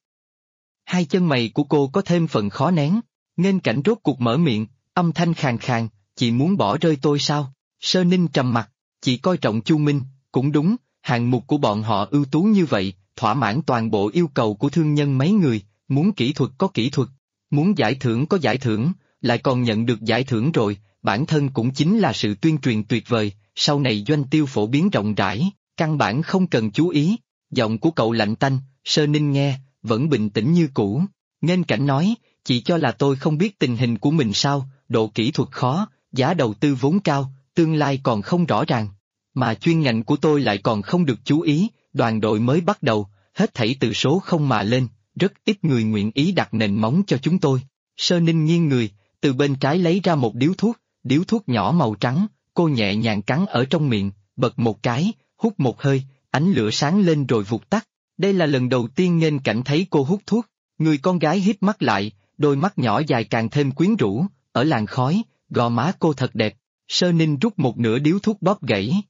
Hai chân mày của cô có thêm phần khó nén. Nghênh Cảnh rốt cuộc mở miệng, âm thanh khàn khàn, chị muốn bỏ rơi tôi sao? Sơ Ninh trầm mặt, chị coi trọng Chu Minh, cũng đúng, hạng mục của bọn họ ưu tú như vậy, thỏa mãn toàn bộ yêu cầu của thương nhân mấy người, muốn kỹ thuật có kỹ thuật, muốn giải thưởng có giải thưởng, lại còn nhận được giải thưởng rồi, bản thân cũng chính là sự tuyên truyền tuyệt vời, sau này doanh tiêu phổ biến rộng rãi, căn bản không cần chú ý. Giọng của cậu lạnh tanh, Sơ Ninh nghe, vẫn bình tĩnh như cũ. Nghênh Cảnh nói, chị cho là tôi không biết tình hình của mình sao, độ kỹ thuật khó, giá đầu tư vốn cao, tương lai còn không rõ ràng. Mà chuyên ngành của tôi lại còn không được chú ý, đoàn đội mới bắt đầu, hết thảy từ số không mà lên, rất ít người nguyện ý đặt nền móng cho chúng tôi. Sơ Ninh nghiêng người, từ bên trái lấy ra một điếu thuốc nhỏ màu trắng, cô nhẹ nhàng cắn ở trong miệng, bật một cái, hút một hơi, ánh lửa sáng lên rồi vụt tắt. Đây là lần đầu tiên Nghênh Cảnh thấy cô hút thuốc, người con gái híp mắt lại, đôi mắt nhỏ dài càng thêm quyến rũ, ở làn khói, gò má cô thật đẹp. Sơ Ninh rút một nửa điếu thuốc bóp gãy.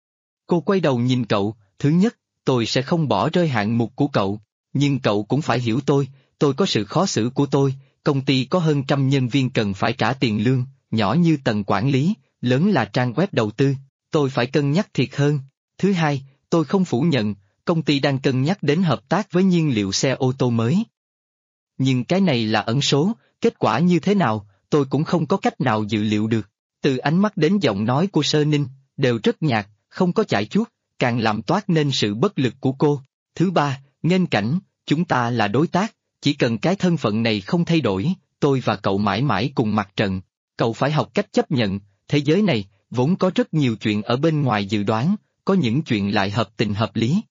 Cô quay đầu nhìn cậu, thứ nhất, tôi sẽ không bỏ rơi hạng mục của cậu, nhưng cậu cũng phải hiểu tôi có sự khó xử của tôi, công ty có hơn 100 nhân viên cần phải trả tiền lương, nhỏ như tầng quản lý, lớn là trang web đầu tư, tôi phải cân nhắc thiệt hơn. Thứ hai, tôi không phủ nhận, công ty đang cân nhắc đến hợp tác với nhiên liệu xe ô tô mới. Nhưng cái này là ẩn số, kết quả như thế nào, tôi cũng không có cách nào dự liệu được. Từ ánh mắt đến giọng nói của Sơ Ninh, đều rất nhạt, không có chải chuốt, càng làm toát nên sự bất lực của cô. Thứ ba, Nghênh Cảnh, chúng ta là đối tác, chỉ cần cái thân phận này không thay đổi, tôi và cậu mãi mãi cùng mặt trận. Cậu phải học cách chấp nhận, thế giới này, vốn có rất nhiều chuyện ở bên ngoài dự đoán, có những chuyện lại hợp tình hợp lý.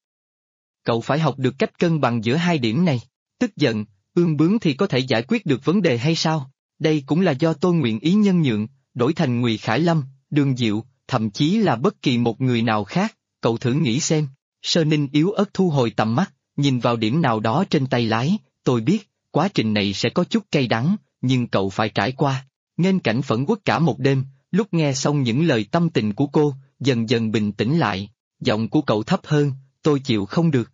Cậu phải học được cách cân bằng giữa hai điểm này. Tức giận, ương bướng thì có thể giải quyết được vấn đề hay sao? Đây cũng là do tôi nguyện ý nhân nhượng, đổi thành Ngụy Khải Lâm, Đường Diệu, thậm chí là bất kỳ một người nào khác, cậu thử nghĩ xem. Sơ Ninh yếu ớt thu hồi tầm mắt, nhìn vào điểm nào đó trên tay lái, tôi biết, quá trình này sẽ có chút cay đắng, nhưng cậu phải trải qua. Nghênh Cảnh phẫn uất cả một đêm, lúc nghe xong những lời tâm tình của cô, dần dần bình tĩnh lại, giọng của cậu thấp hơn, tôi chịu không được,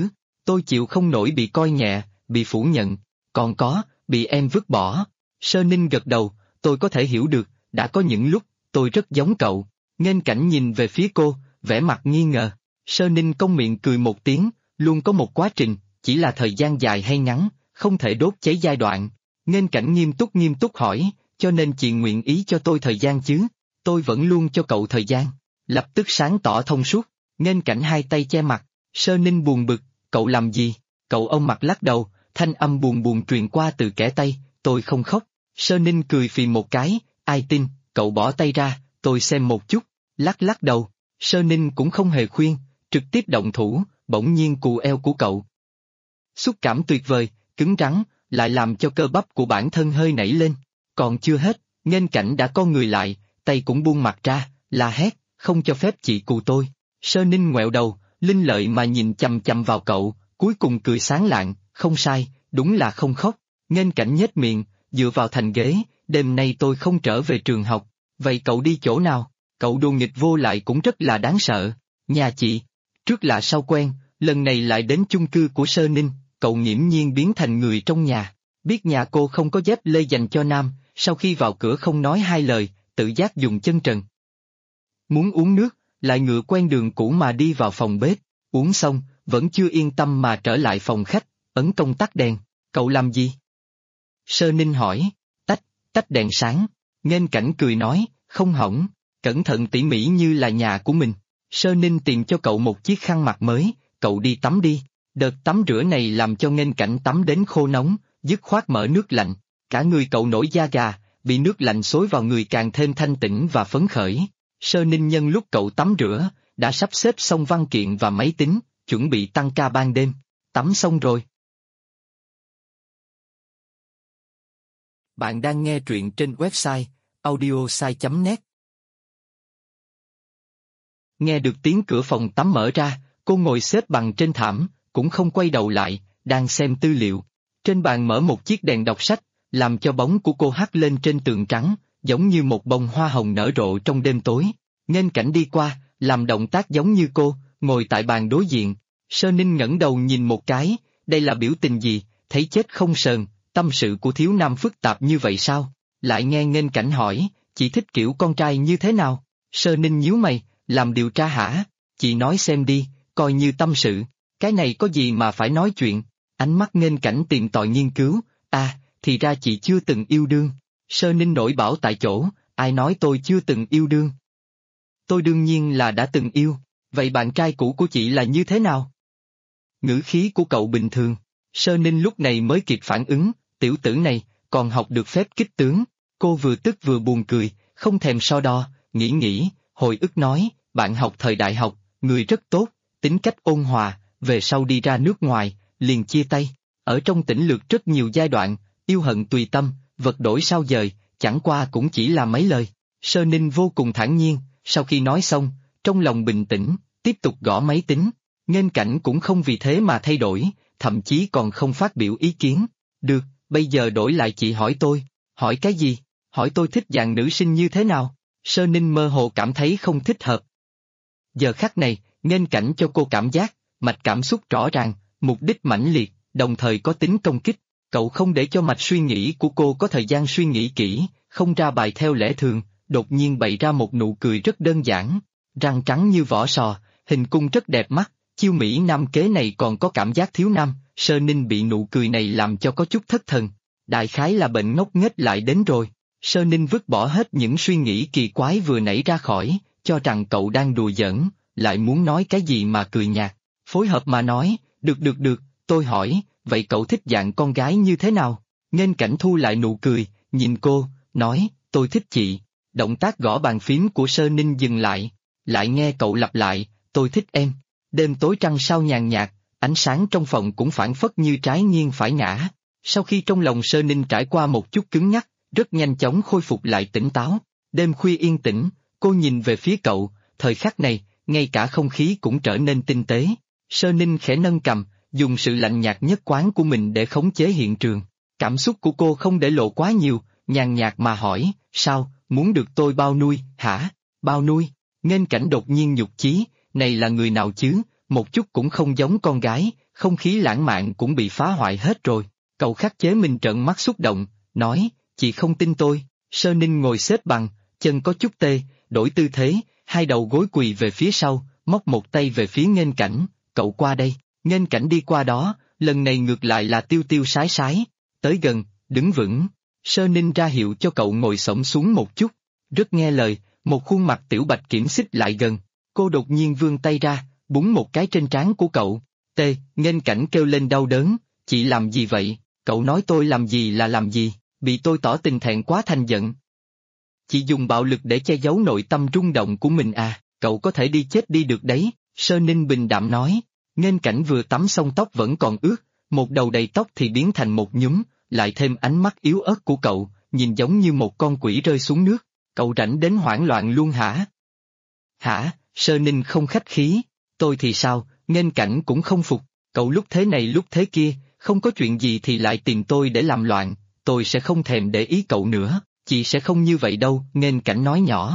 tôi chịu không nổi bị coi nhẹ, bị phủ nhận, còn có, bị em vứt bỏ. Sơ Ninh gật đầu, tôi có thể hiểu được, đã có những lúc, tôi rất giống cậu. Nghênh Cảnh nhìn về phía cô, vẻ mặt nghi ngờ. Sơ Ninh cong miệng cười một tiếng, luôn có một quá trình, chỉ là thời gian dài hay ngắn, không thể đốt cháy giai đoạn. Nghênh Cảnh nghiêm túc hỏi, cho nên chị nguyện ý cho tôi thời gian chứ? Tôi vẫn luôn cho cậu thời gian. Lập tức sáng tỏ thông suốt, Nghênh Cảnh hai tay che mặt. Sơ Ninh buồn bực, cậu làm gì? Cậu ôm mặt lắc đầu, thanh âm buồn buồn truyền qua từ kẽ tay, tôi không khóc. Sơ Ninh cười phì một cái, ai tin, cậu bỏ tay ra, tôi xem một chút, lắc đầu. Sơ Ninh cũng không hề khuyên, trực tiếp động thủ, bỗng nhiên cù eo của cậu. Xúc cảm tuyệt vời, cứng rắn, lại làm cho cơ bắp của bản thân hơi nảy lên. Còn chưa hết, Nghênh Cảnh đã co người lại, tay cũng buông mặt ra, la hét, không cho phép chị cù tôi. Sơ Ninh ngoẹo đầu, linh lợi mà nhìn chằm chằm vào cậu, cuối cùng cười sáng lạng, không sai, đúng là không khóc. Nghênh Cảnh nhếch miệng, dựa vào thành ghế, đêm nay tôi không trở về trường học, vậy cậu đi chỗ nào? Cậu đùa nghịch vô lại cũng rất là đáng sợ. Nhà chị, trước là sau quen, lần này lại đến chung cư của Sơ Ninh, cậu nghiễm nhiên biến thành người trong nhà. Biết nhà cô không có dép lê dành cho nam, sau khi vào cửa không nói hai lời, tự giác dùng chân trần. Muốn uống nước, lại ngựa quen đường cũ mà đi vào phòng bếp, uống xong, vẫn chưa yên tâm mà trở lại phòng khách, ấn công tắt đèn. Cậu làm gì? Sơ Ninh hỏi. Tách đèn sáng. Nghênh Cảnh cười nói, không hỏng, cẩn thận tỉ mỉ như là nhà của mình. Sơ Ninh tìm cho cậu một chiếc khăn mặt mới, cậu đi tắm đi. Đợt tắm rửa này làm cho Nghênh Cảnh tắm đến khô nóng, dứt khoát mở nước lạnh. Cả người cậu nổi da gà, bị nước lạnh xối vào người càng thêm thanh tĩnh và phấn khởi. Sơ Ninh nhân lúc cậu tắm rửa, đã sắp xếp xong văn kiện và máy tính, chuẩn bị tăng ca ban đêm. Tắm xong rồi. Bạn đang nghe truyện trên website audiosai.net. Nghe được tiếng cửa phòng tắm mở ra, cô ngồi xếp bằng trên thảm, cũng không quay đầu lại, đang xem tư liệu. Trên bàn mở một chiếc đèn đọc sách, làm cho bóng của cô hắt lên trên tường trắng, giống như một bông hoa hồng nở rộ trong đêm tối. Nghênh Cảnh đi qua, làm động tác giống như cô, ngồi tại bàn đối diện. Sơ Ninh ngẩng đầu nhìn một cái, đây là biểu tình gì, thấy chết không sờn, tâm sự của thiếu nam phức tạp như vậy sao? Lại nghe Nghênh Cảnh hỏi, chị thích kiểu con trai như thế nào? Sơ Ninh nhíu mày, làm điều tra hả? Chị nói xem đi, coi như tâm sự, cái này có gì mà phải nói chuyện? Ánh mắt Nghênh Cảnh tìm tòi nghiên cứu, thì ra chị chưa từng yêu đương. Sơ Ninh nổi bảo tại chỗ, ai nói tôi chưa từng yêu đương? Tôi đương nhiên là đã từng yêu, vậy bạn trai cũ của chị là như thế nào? Ngữ khí của cậu bình thường. Sơ Ninh lúc này mới kịp phản ứng, tiểu tử này, còn học được phép kích tướng. Cô vừa tức vừa buồn cười, không thèm so đo, nghĩ, hồi ức nói, bạn học thời đại học, người rất tốt, tính cách ôn hòa, về sau đi ra nước ngoài, liền chia tay. Ở trong tỉnh lược rất nhiều giai đoạn, yêu hận tùy tâm, vật đổi sao dời, chẳng qua cũng chỉ là mấy lời. Sơ Ninh vô cùng thản nhiên, sau khi nói xong, trong lòng bình tĩnh, tiếp tục gõ máy tính. Nghênh Cảnh cũng không vì thế mà thay đổi, thậm chí còn không phát biểu ý kiến. Được, bây giờ đổi lại chị hỏi tôi. Hỏi cái gì? Hỏi tôi thích dạng nữ sinh như thế nào? Sơ Ninh mơ hồ cảm thấy không thích hợp. Giờ khắc này, Nghênh Cảnh cho cô cảm giác, mạch cảm xúc rõ ràng, mục đích mãnh liệt, đồng thời có tính công kích. Cậu không để cho mạch suy nghĩ của cô có thời gian suy nghĩ kỹ, không ra bài theo lẽ thường, đột nhiên bày ra một nụ cười rất đơn giản. Răng trắng như vỏ sò, hình cung rất đẹp mắt, chiêu Mỹ Nam kế này còn có cảm giác thiếu nam. Sơ Ninh bị nụ cười này làm cho có chút thất thần. Đại khái là bệnh ngốc nghếch lại đến rồi. Sơ Ninh vứt bỏ hết những suy nghĩ kỳ quái vừa nảy ra khỏi, cho rằng cậu đang đùa giỡn, lại muốn nói cái gì mà cười nhạt. Phối hợp mà nói, được, tôi hỏi, vậy cậu thích dạng con gái như thế nào? Nghênh Cảnh thu lại nụ cười, nhìn cô, nói, tôi thích chị. Động tác gõ bàn phím của Sơ Ninh dừng lại nghe cậu lặp lại, tôi thích em. Đêm tối trăng sao nhàn nhạt, ánh sáng trong phòng cũng phảng phất như trái nghiêng phải ngã. Sau khi trong lòng Sơ Ninh trải qua một chút cứng nhắc, rất nhanh chóng khôi phục lại tỉnh táo. Đêm khuya yên tĩnh, cô nhìn về phía cậu, thời khắc này, ngay cả không khí cũng trở nên tinh tế. Sơ Ninh khẽ nâng cằm, dùng sự lạnh nhạt nhất quán của mình để khống chế hiện trường. Cảm xúc của cô không để lộ quá nhiều, nhàn nhạt mà hỏi, sao, muốn được tôi bao nuôi, hả? Bao nuôi? Nghênh Cảnh đột nhiên nhục chí, này là người nào chứ, một chút cũng không giống con gái, không khí lãng mạn cũng bị phá hoại hết rồi. Cậu khắc chế mình trợn mắt xúc động, nói, chị không tin tôi. Sơ Ninh ngồi xếp bằng, chân có chút tê, đổi tư thế, hai đầu gối quỳ về phía sau, móc một tay về phía Nghênh Cảnh, cậu qua đây. Nghênh Cảnh đi qua đó, lần này ngược lại là tiêu tiêu sái sái, tới gần, đứng vững. Sơ Ninh ra hiệu cho cậu ngồi xổm xuống một chút, rất nghe lời, một khuôn mặt tiểu bạch kiểm xích lại gần. Cô đột nhiên vươn tay ra, búng một cái trên trán của cậu. Nghênh Cảnh kêu lên đau đớn, chị làm gì vậy? Cậu nói tôi làm gì là làm gì, bị tôi tỏ tình thẹn quá thành giận. Chị dùng bạo lực để che giấu nội tâm rung động của mình à, cậu có thể đi chết đi được đấy, Sơ Ninh bình đạm nói. Nghênh Cảnh vừa tắm xong tóc vẫn còn ướt, một đầu đầy tóc thì biến thành một nhúm, lại thêm ánh mắt yếu ớt của cậu, nhìn giống như một con quỷ rơi xuống nước. Cậu rảnh đến hoảng loạn luôn hả? Hả? Sơ Ninh không khách khí. Tôi thì sao? Nghênh Cảnh cũng không phục. Cậu lúc thế này lúc thế kia, không có chuyện gì thì lại tìm tôi để làm loạn, tôi sẽ không thèm để ý cậu nữa. Chị sẽ không như vậy đâu, Nghênh Cảnh nói nhỏ.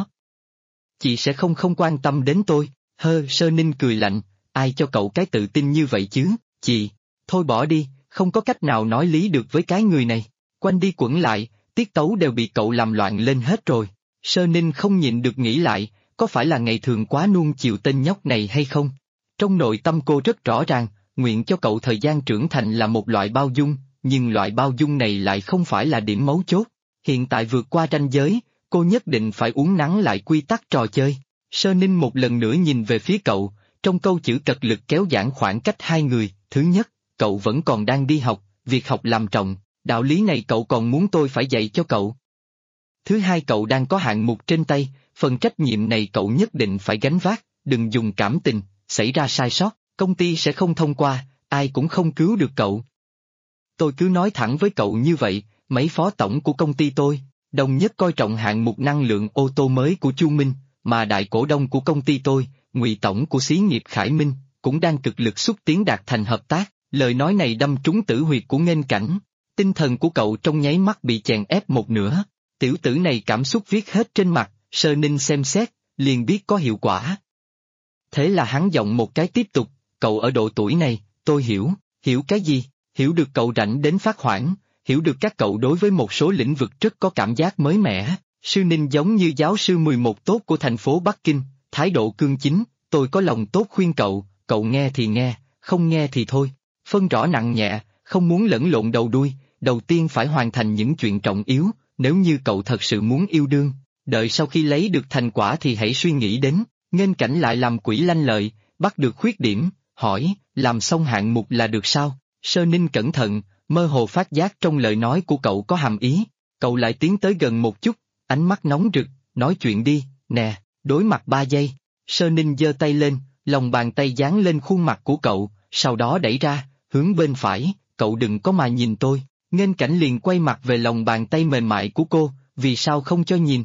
Chị sẽ không quan tâm đến tôi. Sơ Ninh cười lạnh, ai cho cậu cái tự tin như vậy chứ? Chị, thôi bỏ đi, không có cách nào nói lý được với cái người này. Quanh đi quẩn lại, tiết tấu đều bị cậu làm loạn lên hết rồi. Sơ Ninh không nhịn được nghĩ lại, có phải là ngày thường quá nuông chiều tên nhóc này hay không? Trong nội tâm cô rất rõ ràng, nguyện cho cậu thời gian trưởng thành là một loại bao dung, nhưng loại bao dung này lại không phải là điểm mấu chốt. Hiện tại vượt qua ranh giới, cô nhất định phải uốn nắn lại quy tắc trò chơi. Sơ Ninh một lần nữa nhìn về phía cậu, trong câu chữ cật lực kéo giãn khoảng cách hai người. Thứ nhất, cậu vẫn còn đang đi học, việc học làm trọng, đạo lý này cậu còn muốn tôi phải dạy cho cậu. Thứ hai, cậu đang có hạng mục trên tay, phần trách nhiệm này cậu nhất định phải gánh vác, đừng dùng cảm tình, xảy ra sai sót, công ty sẽ không thông qua, ai cũng không cứu được cậu. Tôi cứ nói thẳng với cậu như vậy, mấy phó tổng của công ty tôi, đồng nhất coi trọng hạng mục năng lượng ô tô mới của Chu Minh, mà đại cổ đông của công ty tôi, Ngụy tổng của xí nghiệp Khải Minh, cũng đang cực lực xúc tiến đạt thành hợp tác. Lời nói này đâm trúng tử huyệt của Nghênh Cảnh, tinh thần của cậu trong nháy mắt bị chèn ép một nửa. Tiểu tử này cảm xúc viết hết trên mặt, Sơ Ninh xem xét, liền biết có hiệu quả. Thế là hắn giọng một cái tiếp tục, cậu ở độ tuổi này, tôi hiểu, hiểu cái gì? Hiểu được cậu rảnh đến phát hoảng, hiểu được các cậu đối với một số lĩnh vực rất có cảm giác mới mẻ. Sư Ninh giống như giáo sư 11 tốt của thành phố Bắc Kinh, thái độ cương chính, tôi có lòng tốt khuyên cậu, cậu nghe thì nghe, không nghe thì thôi. Phân rõ nặng nhẹ, không muốn lẫn lộn đầu đuôi, đầu tiên phải hoàn thành những chuyện trọng yếu, nếu như cậu thật sự muốn yêu đương, đợi sau khi lấy được thành quả thì hãy suy nghĩ đến, nghênh cảnh lại làm quỷ lanh lợi, bắt được khuyết điểm, hỏi, làm xong hạng mục là được sao? Sơ Ninh cẩn thận, mơ hồ phát giác trong lời nói của cậu có hàm ý, cậu lại tiến tới gần một chút, ánh mắt nóng rực, nói chuyện đi, nè, đối mặt 3 giây, Sơ Ninh giơ tay lên, lòng bàn tay dán lên khuôn mặt của cậu, sau đó đẩy ra, hướng bên phải, cậu đừng có mà nhìn tôi, nghênh cảnh liền quay mặt về lòng bàn tay mềm mại của cô, vì sao không cho nhìn?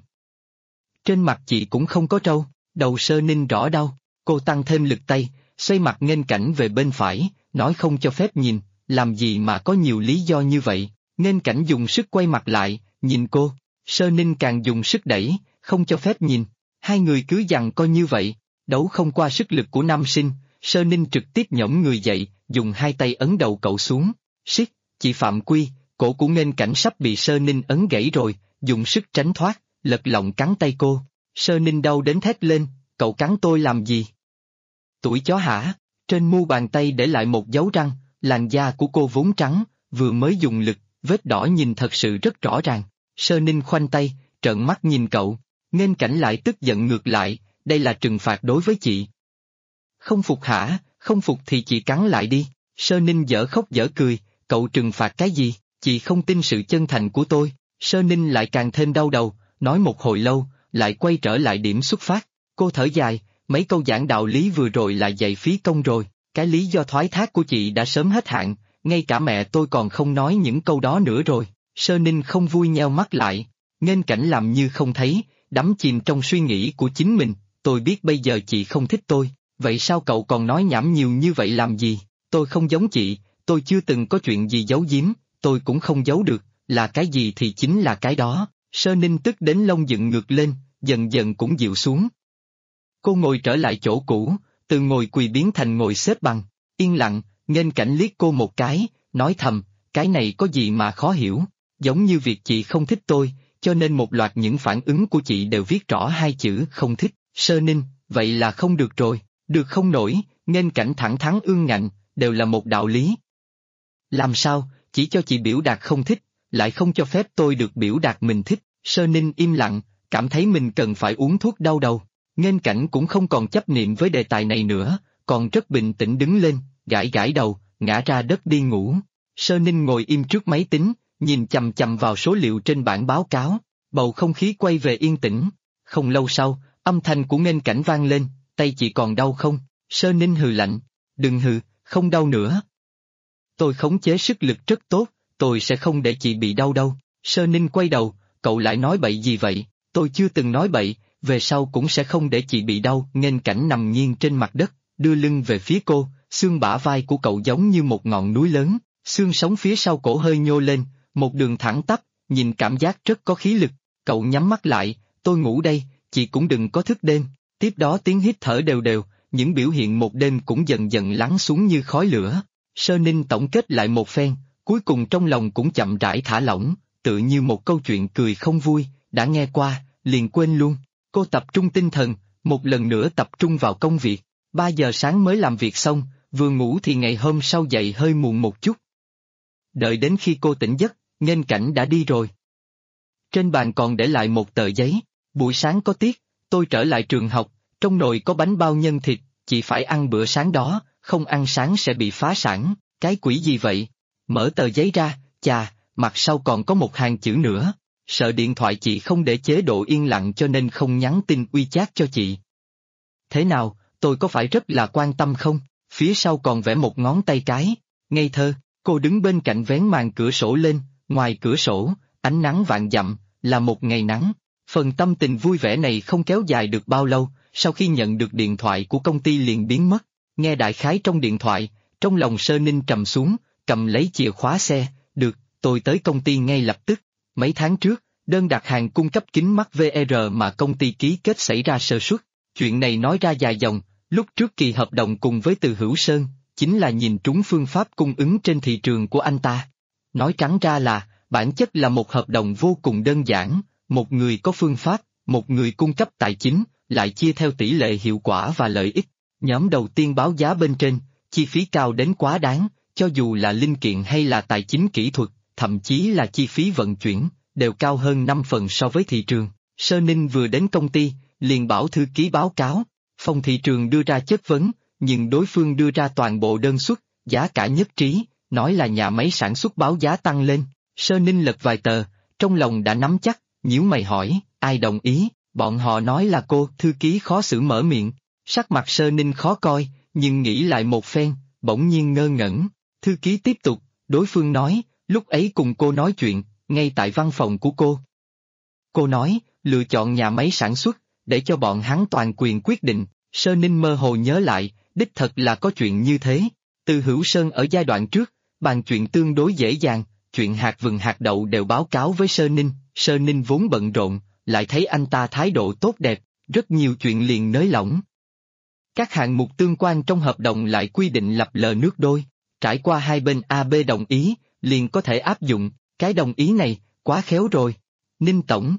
Trên mặt chị cũng không có trâu, đầu Sơ Ninh rõ đau, cô tăng thêm lực tay, xoay mặt nghênh cảnh về bên phải, nói không cho phép nhìn, làm gì mà có nhiều lý do như vậy, nghênh cảnh dùng sức quay mặt lại, nhìn cô, Sơ Ninh càng dùng sức đẩy, không cho phép nhìn, hai người cứ giằng co như vậy, đấu không qua sức lực của nam sinh, Sơ Ninh trực tiếp nhõng người dậy, dùng hai tay ấn đầu cậu xuống, siết, chị Phạm Quy, cổ của nghênh cảnh sắp bị Sơ Ninh ấn gãy rồi, dùng sức tránh thoát, lật lọng cắn tay cô, Sơ Ninh đau đến thét lên, cậu cắn tôi làm gì? Tuổi chó hả? Trên mu bàn tay để lại một dấu răng, làn da của cô vốn trắng, vừa mới dùng lực, vết đỏ nhìn thật sự rất rõ ràng. Sơ Ninh khoanh tay, trợn mắt nhìn cậu, nghênh cảnh lại tức giận ngược lại, đây là trừng phạt đối với chị. Không phục hả? Không phục thì chị cắn lại đi. Sơ Ninh dở khóc dở cười, cậu trừng phạt cái gì? Chị không tin sự chân thành của tôi. Sơ Ninh lại càng thêm đau đầu, nói một hồi lâu, lại quay trở lại điểm xuất phát. Cô thở dài, mấy câu giảng đạo lý vừa rồi là dạy phí công rồi, cái lý do thoái thác của chị đã sớm hết hạn, ngay cả mẹ tôi còn không nói những câu đó nữa rồi. Sơ Ninh không vui nheo mắt lại, nghênh cảnh làm như không thấy, đắm chìm trong suy nghĩ của chính mình, tôi biết bây giờ chị không thích tôi, vậy sao cậu còn nói nhảm nhiều như vậy làm gì? Tôi không giống chị, tôi chưa từng có chuyện gì giấu giếm, tôi cũng không giấu được, là cái gì thì chính là cái đó. Sơ Ninh tức đến lông dựng ngược lên, dần dần cũng dịu xuống. Cô ngồi trở lại chỗ cũ, từ ngồi quỳ biến thành ngồi xếp bằng, yên lặng, nghênh cảnh liếc cô một cái, nói thầm, cái này có gì mà khó hiểu, giống như việc chị không thích tôi, cho nên một loạt những phản ứng của chị đều viết rõ hai chữ không thích. Sơ Ninh, vậy là không được rồi, được không nổi, nghênh cảnh thẳng thắn ương ngạnh, đều là một đạo lý. Làm sao, chỉ cho chị biểu đạt không thích, lại không cho phép tôi được biểu đạt mình thích. Sơ Ninh im lặng, cảm thấy mình cần phải uống thuốc đau đầu. Nghênh cảnh cũng không còn chấp niệm với đề tài này nữa, còn rất bình tĩnh đứng lên, gãi gãi đầu, ngã ra đất đi ngủ. Sơ Ninh ngồi im trước máy tính, nhìn chằm chằm vào số liệu trên bảng báo cáo, bầu không khí quay về yên tĩnh. Không lâu sau, âm thanh của nghênh cảnh vang lên, tay chị còn đau không? Sơ Ninh hừ lạnh, đừng hừ, không đau nữa. Tôi khống chế sức lực rất tốt, tôi sẽ không để chị bị đau đâu. Sơ Ninh quay đầu, cậu lại nói bậy gì vậy? Tôi chưa từng nói bậy, về sau cũng sẽ không để chị bị đau. Nghênh cảnh nằm nghiêng trên mặt đất, đưa lưng về phía cô, xương bả vai của cậu giống như một ngọn núi lớn, xương sống phía sau cổ hơi nhô lên, một đường thẳng tắp, nhìn cảm giác rất có khí lực. Cậu nhắm mắt lại, tôi ngủ đây, chị cũng đừng có thức đêm. Tiếp đó tiếng hít thở đều đều, những biểu hiện một đêm cũng dần dần lắng xuống như khói lửa. Sơ Ninh tổng kết lại một phen, cuối cùng trong lòng cũng chậm rãi thả lỏng, tự như một câu chuyện cười không vui, đã nghe qua, liền quên luôn. Cô tập trung tinh thần, một lần nữa tập trung vào công việc. 3 giờ sáng mới làm việc xong, vừa ngủ thì ngày hôm sau dậy hơi muộn một chút. Đợi đến khi cô tỉnh giấc, nghênh cảnh đã đi rồi. Trên bàn còn để lại một tờ giấy, buổi sáng có tiết, tôi trở lại trường học, trong nồi có bánh bao nhân thịt, chị phải ăn bữa sáng đó, không ăn sáng sẽ bị phá sản. Cái quỷ gì vậy? Mở tờ giấy ra, chà, mặt sau còn có một hàng chữ nữa. Sợ điện thoại chị không để chế độ yên lặng cho nên không nhắn tin WeChat cho chị. Thế nào, tôi có phải rất là quan tâm không? Phía sau còn vẽ một ngón tay cái. Ngây thơ, cô đứng bên cạnh vén màn cửa sổ lên, ngoài cửa sổ, ánh nắng vạn dặm, là một ngày nắng. Phần tâm tình vui vẻ này không kéo dài được bao lâu, sau khi nhận được điện thoại của công ty liền biến mất. Nghe đại khái trong điện thoại, trong lòng Sơ Ninh trầm xuống, cầm lấy chìa khóa xe, được, tôi tới công ty ngay lập tức. Mấy tháng trước, đơn đặt hàng cung cấp kính mắt VR mà công ty ký kết xảy ra sơ suất. Chuyện này nói ra dài dòng, Lúc trước kỳ hợp đồng cùng với Từ Hữu Sơn, chính là nhìn trúng phương pháp cung ứng trên thị trường của anh ta. Nói trắng ra là, bản chất là một hợp đồng vô cùng đơn giản, một người có phương pháp, một người cung cấp tài chính, lại chia theo tỷ lệ hiệu quả và lợi ích. Nhóm đầu tiên báo giá bên trên, chi phí cao đến quá đáng, cho dù là linh kiện hay là tài chính kỹ thuật, thậm chí là chi phí vận chuyển, đều cao hơn 5 phần so với thị trường. Sơ Ninh vừa đến công ty, liền bảo thư ký báo cáo, phòng thị trường đưa ra chất vấn, nhưng đối phương đưa ra toàn bộ đơn suất, giá cả nhất trí, nói là nhà máy sản xuất báo giá tăng lên. Sơ Ninh lật vài tờ, trong lòng đã nắm chắc, nhíu mày hỏi, ai đồng ý, bọn họ nói là cô, thư ký khó xử mở miệng. Sắc mặt Sơ Ninh khó coi, nhưng nghĩ lại một phen, bỗng nhiên ngơ ngẩn. Thư ký tiếp tục, đối phương nói, lúc ấy cùng cô nói chuyện, ngay tại văn phòng của cô. Cô nói, lựa chọn nhà máy sản xuất, để cho bọn hắn toàn quyền quyết định. Sơ Ninh mơ hồ nhớ lại, đích thật là có chuyện như thế. Từ Hữu Sơn ở giai đoạn trước, bàn chuyện tương đối dễ dàng, chuyện hạt vừng hạt đậu đều báo cáo với Sơ Ninh vốn bận rộn, lại thấy anh ta thái độ tốt đẹp, rất nhiều chuyện liền nới lỏng. Các hạng mục tương quan trong hợp đồng lại quy định lập lờ nước đôi, trải qua hai bên AB đồng ý, liền có thể áp dụng, cái đồng ý này, quá khéo rồi. Ninh Tổng,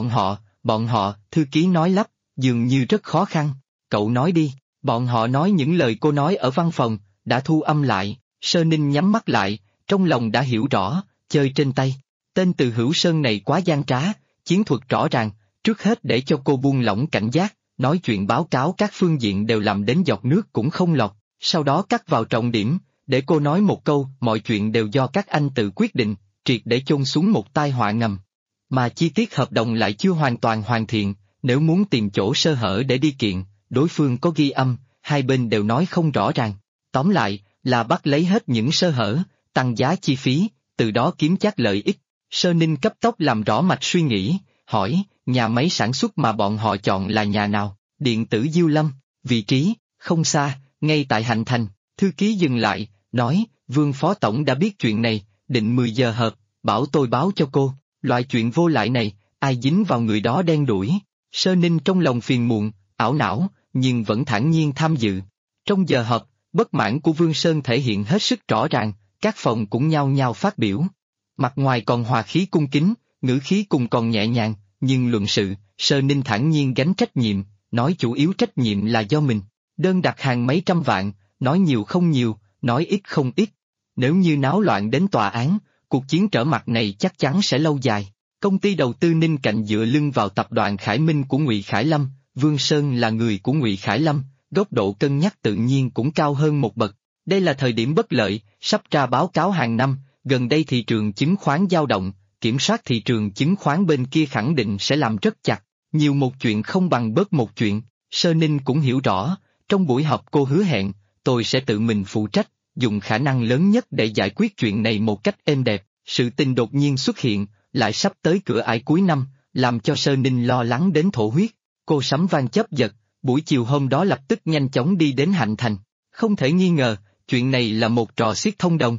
bọn họ, thư ký nói lắp, dường như rất khó khăn, cậu nói đi, bọn họ nói những lời cô nói ở văn phòng, đã thu âm lại. Sơ Ninh nhắm mắt lại, trong lòng đã hiểu rõ, chơi trên tay. Tên Từ Hữu Sơn này quá gian trá, chiến thuật rõ ràng, trước hết để cho cô buông lỏng cảnh giác, nói chuyện báo cáo các phương diện đều làm đến giọt nước cũng không lọt, sau đó cắt vào trọng điểm, để cô nói một câu, mọi chuyện đều do các anh tự quyết định, triệt để chôn xuống một tai họa ngầm. Mà chi tiết hợp đồng lại chưa hoàn toàn hoàn thiện, nếu muốn tìm chỗ sơ hở để đi kiện, đối phương có ghi âm, hai bên đều nói không rõ ràng. Tóm lại, là bắt lấy hết những sơ hở, tăng giá chi phí, từ đó kiếm chắc lợi ích. Sơ Ninh cấp tốc làm rõ mạch suy nghĩ, hỏi, nhà máy sản xuất mà bọn họ chọn là nhà nào? Điện tử Diêu Lâm, vị trí, không xa, ngay tại Hạnh Thành. Thư ký dừng lại, nói, Vương Phó Tổng đã biết chuyện này, định 10 giờ họp, bảo tôi báo cho cô. Loại chuyện vô lại này, ai dính vào người đó đen đuổi. Sơ Ninh trong lòng phiền muộn, ảo não, nhưng vẫn thản nhiên tham dự. Trong giờ họp, bất mãn của Vương Sơn thể hiện hết sức rõ ràng, các phòng cũng nhao nhao phát biểu. Mặt ngoài còn hòa khí cung kính, ngữ khí cùng còn nhẹ nhàng, nhưng luận sự, Sơ Ninh thản nhiên gánh trách nhiệm, nói chủ yếu trách nhiệm là do mình. Đơn đặt hàng mấy trăm vạn, nói nhiều không nhiều, nói ít không ít. Nếu như náo loạn đến tòa án, cuộc chiến trở mặt này chắc chắn sẽ lâu dài. Công ty đầu tư Ninh Cạnh dựa lưng vào tập đoàn Khải Minh của Ngụy Khải Lâm, Vương Sơn là người của Ngụy Khải Lâm, góc độ cân nhắc tự nhiên cũng cao hơn một bậc. Đây là thời điểm bất lợi, sắp ra báo cáo hàng năm, gần đây thị trường chứng khoán dao động, kiểm soát thị trường chứng khoán bên kia khẳng định sẽ làm rất chặt, nhiều một chuyện không bằng bớt một chuyện. Sơ Ninh cũng hiểu rõ, trong buổi họp cô hứa hẹn, tôi sẽ tự mình phụ trách, dùng khả năng lớn nhất để giải quyết chuyện này một cách êm đẹp. Sự tình đột nhiên xuất hiện, lại sắp tới cửa ải cuối năm, làm cho Sơ Ninh lo lắng đến thổ huyết. Cô sắm van chớp giật, buổi chiều hôm đó lập tức nhanh chóng đi đến Hạnh Thành. Không thể nghi ngờ, chuyện này là một trò xiết thông đồng.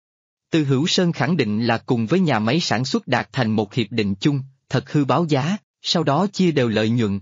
Từ Hữu Sơn khẳng định là cùng với nhà máy sản xuất đạt thành một hiệp định chung, thật hư báo giá, sau đó chia đều lợi nhuận.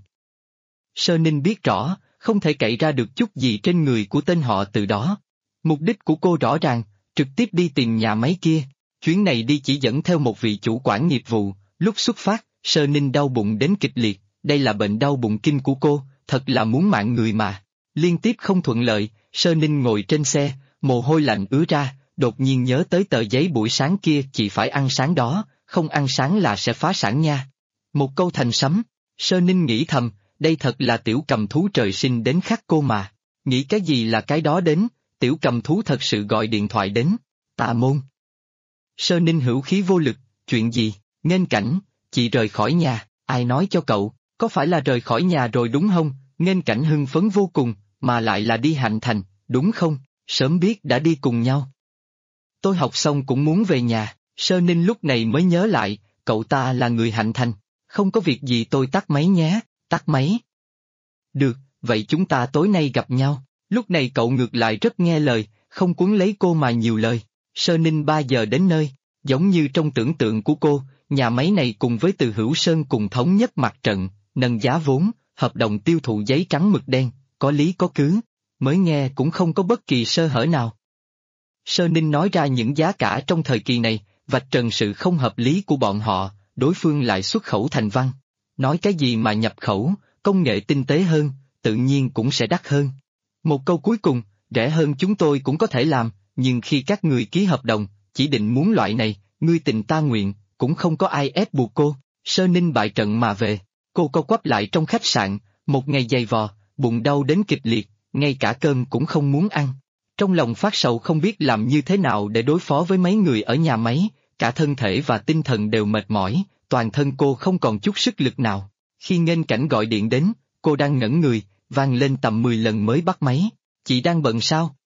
Sơ Ninh biết rõ, không thể cậy ra được chút gì trên người của tên họ Từ đó. Mục đích của cô rõ ràng, trực tiếp đi tìm nhà máy kia. Chuyến này đi chỉ dẫn theo một vị chủ quản nghiệp vụ, lúc xuất phát, Sơ Ninh đau bụng đến kịch liệt, đây là bệnh đau bụng kinh của cô, thật là muốn mạng người mà. Liên tiếp không thuận lợi, Sơ Ninh ngồi trên xe, mồ hôi lạnh ứa ra, đột nhiên nhớ tới tờ giấy buổi sáng kia chỉ phải ăn sáng đó, không ăn sáng là sẽ phá sản nha. Một câu thành sấm, Sơ Ninh nghĩ thầm, đây thật là tiểu cầm thú trời sinh đến khắc cô mà. Nghĩ cái gì là cái đó đến, tiểu cầm thú thật sự gọi điện thoại đến. Tạ Môn. Sơ Ninh hữu khí vô lực, chuyện gì, Nghênh Cảnh, chị rời khỏi nhà, ai nói cho cậu, có phải là rời khỏi nhà rồi đúng không? Nghênh Cảnh hưng phấn vô cùng, mà lại là đi Hạnh Thành, đúng không? Sớm biết đã đi cùng nhau. Tôi học xong cũng muốn về nhà. Sơ Ninh lúc này mới nhớ lại, cậu ta là người Hạnh Thành, không có việc gì tôi tắt máy nhé, tắt máy. Được, vậy chúng ta tối nay gặp nhau. Lúc này cậu ngược lại rất nghe lời, không cuốn lấy cô mà nhiều lời. Sơ Ninh 3 giờ đến nơi, giống như trong tưởng tượng của cô, nhà máy này cùng với Từ Hữu Sơn cùng thống nhất mặt trận, nâng giá vốn, hợp đồng tiêu thụ giấy trắng mực đen, có lý có cứ, mới nghe cũng không có bất kỳ sơ hở nào. Sơ Ninh nói ra những giá cả trong thời kỳ này, vạch trần sự không hợp lý của bọn họ, đối phương lại xuất khẩu thành văn. Nói cái gì mà nhập khẩu, công nghệ tinh tế hơn, tự nhiên cũng sẽ đắt hơn. Một câu cuối cùng, rẻ hơn chúng tôi cũng có thể làm, nhưng khi các người ký hợp đồng, chỉ định muốn loại này, ngươi tình ta nguyện, cũng không có ai ép buộc cô. Sơ Ninh bại trận mà về, cô co quắp lại trong khách sạn, một ngày dày vò, bụng đau đến kịch liệt, ngay cả cơm cũng không muốn ăn. Trong lòng phát sầu không biết làm như thế nào để đối phó với mấy người ở nhà máy, cả thân thể và tinh thần đều mệt mỏi, toàn thân cô không còn chút sức lực nào. Khi Nghênh Cảnh gọi điện đến, cô đang ngẩn người, vang lên tầm 10 lần mới bắt máy. Chị đang bận sao?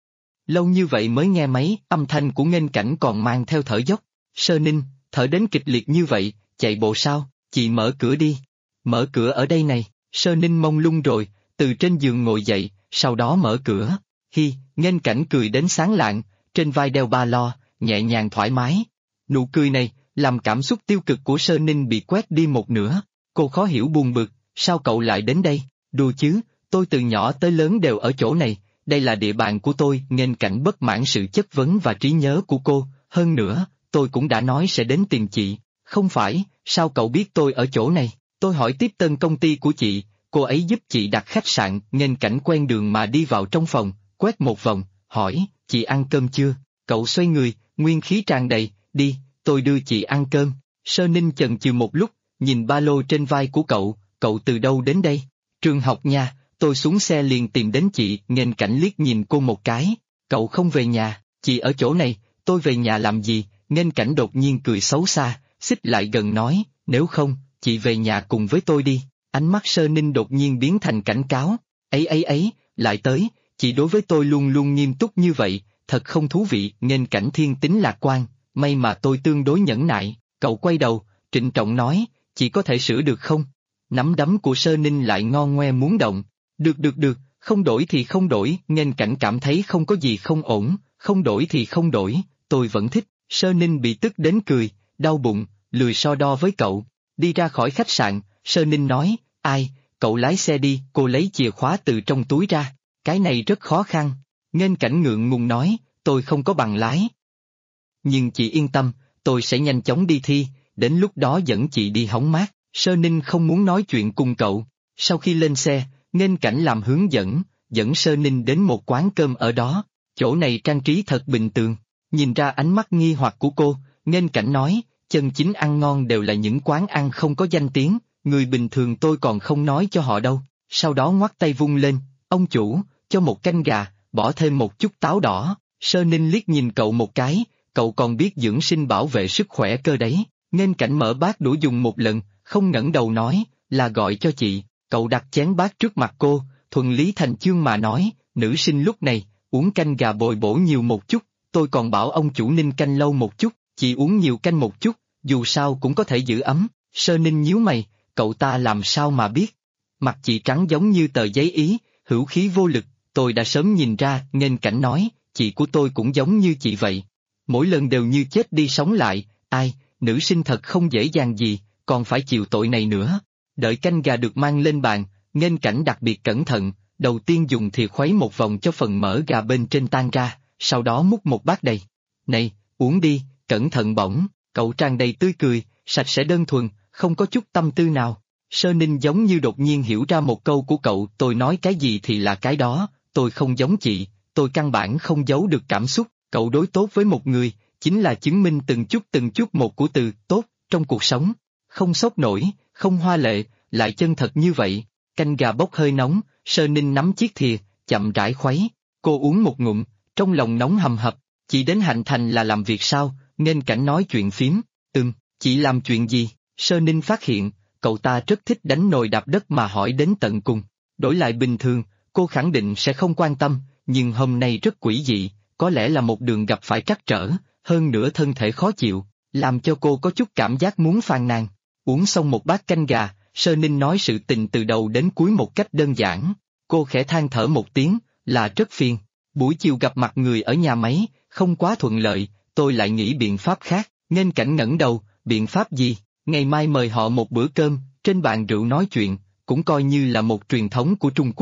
Lâu như vậy mới nghe máy, âm thanh của Nghênh Cảnh còn mang theo thở dốc. Sơ Ninh, thở đến kịch liệt như vậy, chạy bộ sao? Chị mở cửa đi. Mở cửa ở đây này. Sơ Ninh mông lung rồi, từ trên giường ngồi dậy, sau đó mở cửa. Hi, Nghênh Cảnh cười đến sáng lạng, trên vai đeo ba lo, nhẹ nhàng thoải mái. Nụ cười này, làm cảm xúc tiêu cực của Sơ Ninh bị quét đi một nửa. Cô khó hiểu buồn bực, sao cậu lại đến đây? Đùa chứ, tôi từ nhỏ tới lớn đều ở chỗ này, đây là địa bàn của tôi. Nghênh Cảnh bất mãn sự chất vấn và trí nhớ của cô, hơn nữa, tôi cũng đã nói sẽ đến tìm chị. Không phải, sao cậu biết tôi ở chỗ này? Tôi hỏi tiếp tên công ty của chị, cô ấy giúp chị đặt khách sạn. Nghênh Cảnh quen đường mà đi vào trong phòng, quét một vòng, hỏi, chị ăn cơm chưa? Cậu xoay người, nguyên khí tràn đầy, đi, tôi đưa chị ăn cơm. Sơ Ninh chần chừ một lúc, nhìn ba lô trên vai của cậu từ đâu đến đây? Trường học nha, tôi xuống xe liền tìm đến chị. Nghênh Cảnh liếc nhìn cô một cái, cậu không về nhà, chị ở chỗ này, tôi về nhà làm gì? Nghênh Cảnh đột nhiên cười xấu xa, xích lại gần nói, nếu không, chị về nhà cùng với tôi đi. Ánh mắt Sơ Ninh đột nhiên biến thành cảnh cáo, ấy, lại tới, chị đối với tôi luôn luôn nghiêm túc như vậy, thật không thú vị. Nghênh Cảnh thiên tính lạc quan, may mà tôi tương đối nhẫn nại. Cậu quay đầu, trịnh trọng nói, chị có thể sửa được không? Nắm đấm của Sơ Ninh lại ngon ngoe muốn động. Được, không đổi thì không đổi. Nghênh Cảnh cảm thấy không có gì không ổn, không đổi thì không đổi, tôi vẫn thích. Sơ Ninh bị tức đến cười, đau bụng, lười so đo với cậu. Đi ra khỏi khách sạn, Sơ Ninh nói, ai, cậu lái xe đi. Cô lấy chìa khóa từ trong túi ra, cái này rất khó khăn. Nghênh Cảnh ngượng ngùng nói, tôi không có bằng lái. Nhưng chị yên tâm, tôi sẽ nhanh chóng đi thi, đến lúc đó dẫn chị đi hóng mát. Sơ Ninh không muốn nói chuyện cùng cậu. Sau khi lên xe, Nghênh Cảnh làm hướng dẫn Sơ Ninh đến một quán cơm ở đó. Chỗ này trang trí thật bình thường. Nhìn ra ánh mắt nghi hoặc của cô, Nghênh Cảnh nói, chân chính ăn ngon đều là những quán ăn không có danh tiếng, người bình thường tôi còn không nói cho họ đâu. Sau đó ngoắt tay vung lên, ông chủ, cho một canh gà, bỏ thêm một chút táo đỏ. Sơ Ninh liếc nhìn cậu một cái, cậu còn biết dưỡng sinh bảo vệ sức khỏe cơ đấy. Nghênh Cảnh mở bát đũa dùng một lần, không ngẩng đầu nói, là gọi cho chị. Cậu đặt chén bát trước mặt cô, thuần lý thành chương mà nói, nữ sinh lúc này, uống canh gà bồi bổ nhiều một chút, tôi còn bảo ông chủ ninh canh lâu một chút, chị uống nhiều canh một chút, dù sao cũng có thể giữ ấm. Sơ Ninh nhíu mày, cậu ta làm sao mà biết? Mặt chị trắng giống như tờ giấy ý, hữu khí vô lực, tôi đã sớm nhìn ra. Nghênh Cảnh nói, chị của tôi cũng giống như chị vậy. Mỗi lần đều như chết đi sống lại, ai, nữ sinh thật không dễ dàng gì, còn phải chịu tội này nữa. Đợi canh gà được mang lên bàn, Nghênh Cảnh đặc biệt cẩn thận, đầu tiên dùng thìa khuấy một vòng cho phần mỡ gà bên trên tan ra, sau đó múc một bát đầy. Này, uống đi, cẩn thận bỏng. Cậu tràn đầy tươi cười, sạch sẽ đơn thuần, không có chút tâm tư nào. Sơ Ninh giống như đột nhiên hiểu ra một câu của cậu, tôi nói cái gì thì là cái đó, tôi không giống chị, tôi căn bản không giấu được cảm xúc. Cậu đối tốt với một người, chính là chứng minh từng chút một của từ tốt trong cuộc sống. Không sốc nổi, không hoa lệ, lại chân thật như vậy. Canh gà bốc hơi nóng, Sơ Ninh nắm chiếc thìa, chậm rãi khuấy. Cô uống một ngụm, trong lòng nóng hầm hập. Chị đến Hạnh Thành là làm việc sao? Nghênh Cảnh nói chuyện phím. Chị làm chuyện gì? Sơ Ninh phát hiện, cậu ta rất thích đánh nồi đạp đất mà hỏi đến tận cùng. Đổi lại bình thường, cô khẳng định sẽ không quan tâm, nhưng hôm nay rất quỷ dị, có lẽ là một đường gặp phải trắc trở, hơn nữa thân thể khó chịu, làm cho cô có chút cảm giác muốn phàn nàn. Uống xong một bát canh gà, Sơ Ninh nói sự tình từ đầu đến cuối một cách đơn giản. Cô khẽ than thở một tiếng, là rất phiền. Buổi chiều gặp mặt người ở nhà máy, không quá thuận lợi, tôi lại nghĩ biện pháp khác. Nghênh Cảnh ngẩng đầu, biện pháp gì? Ngày mai mời họ một bữa cơm, trên bàn rượu nói chuyện, cũng coi như là một truyền thống của Trung Quốc.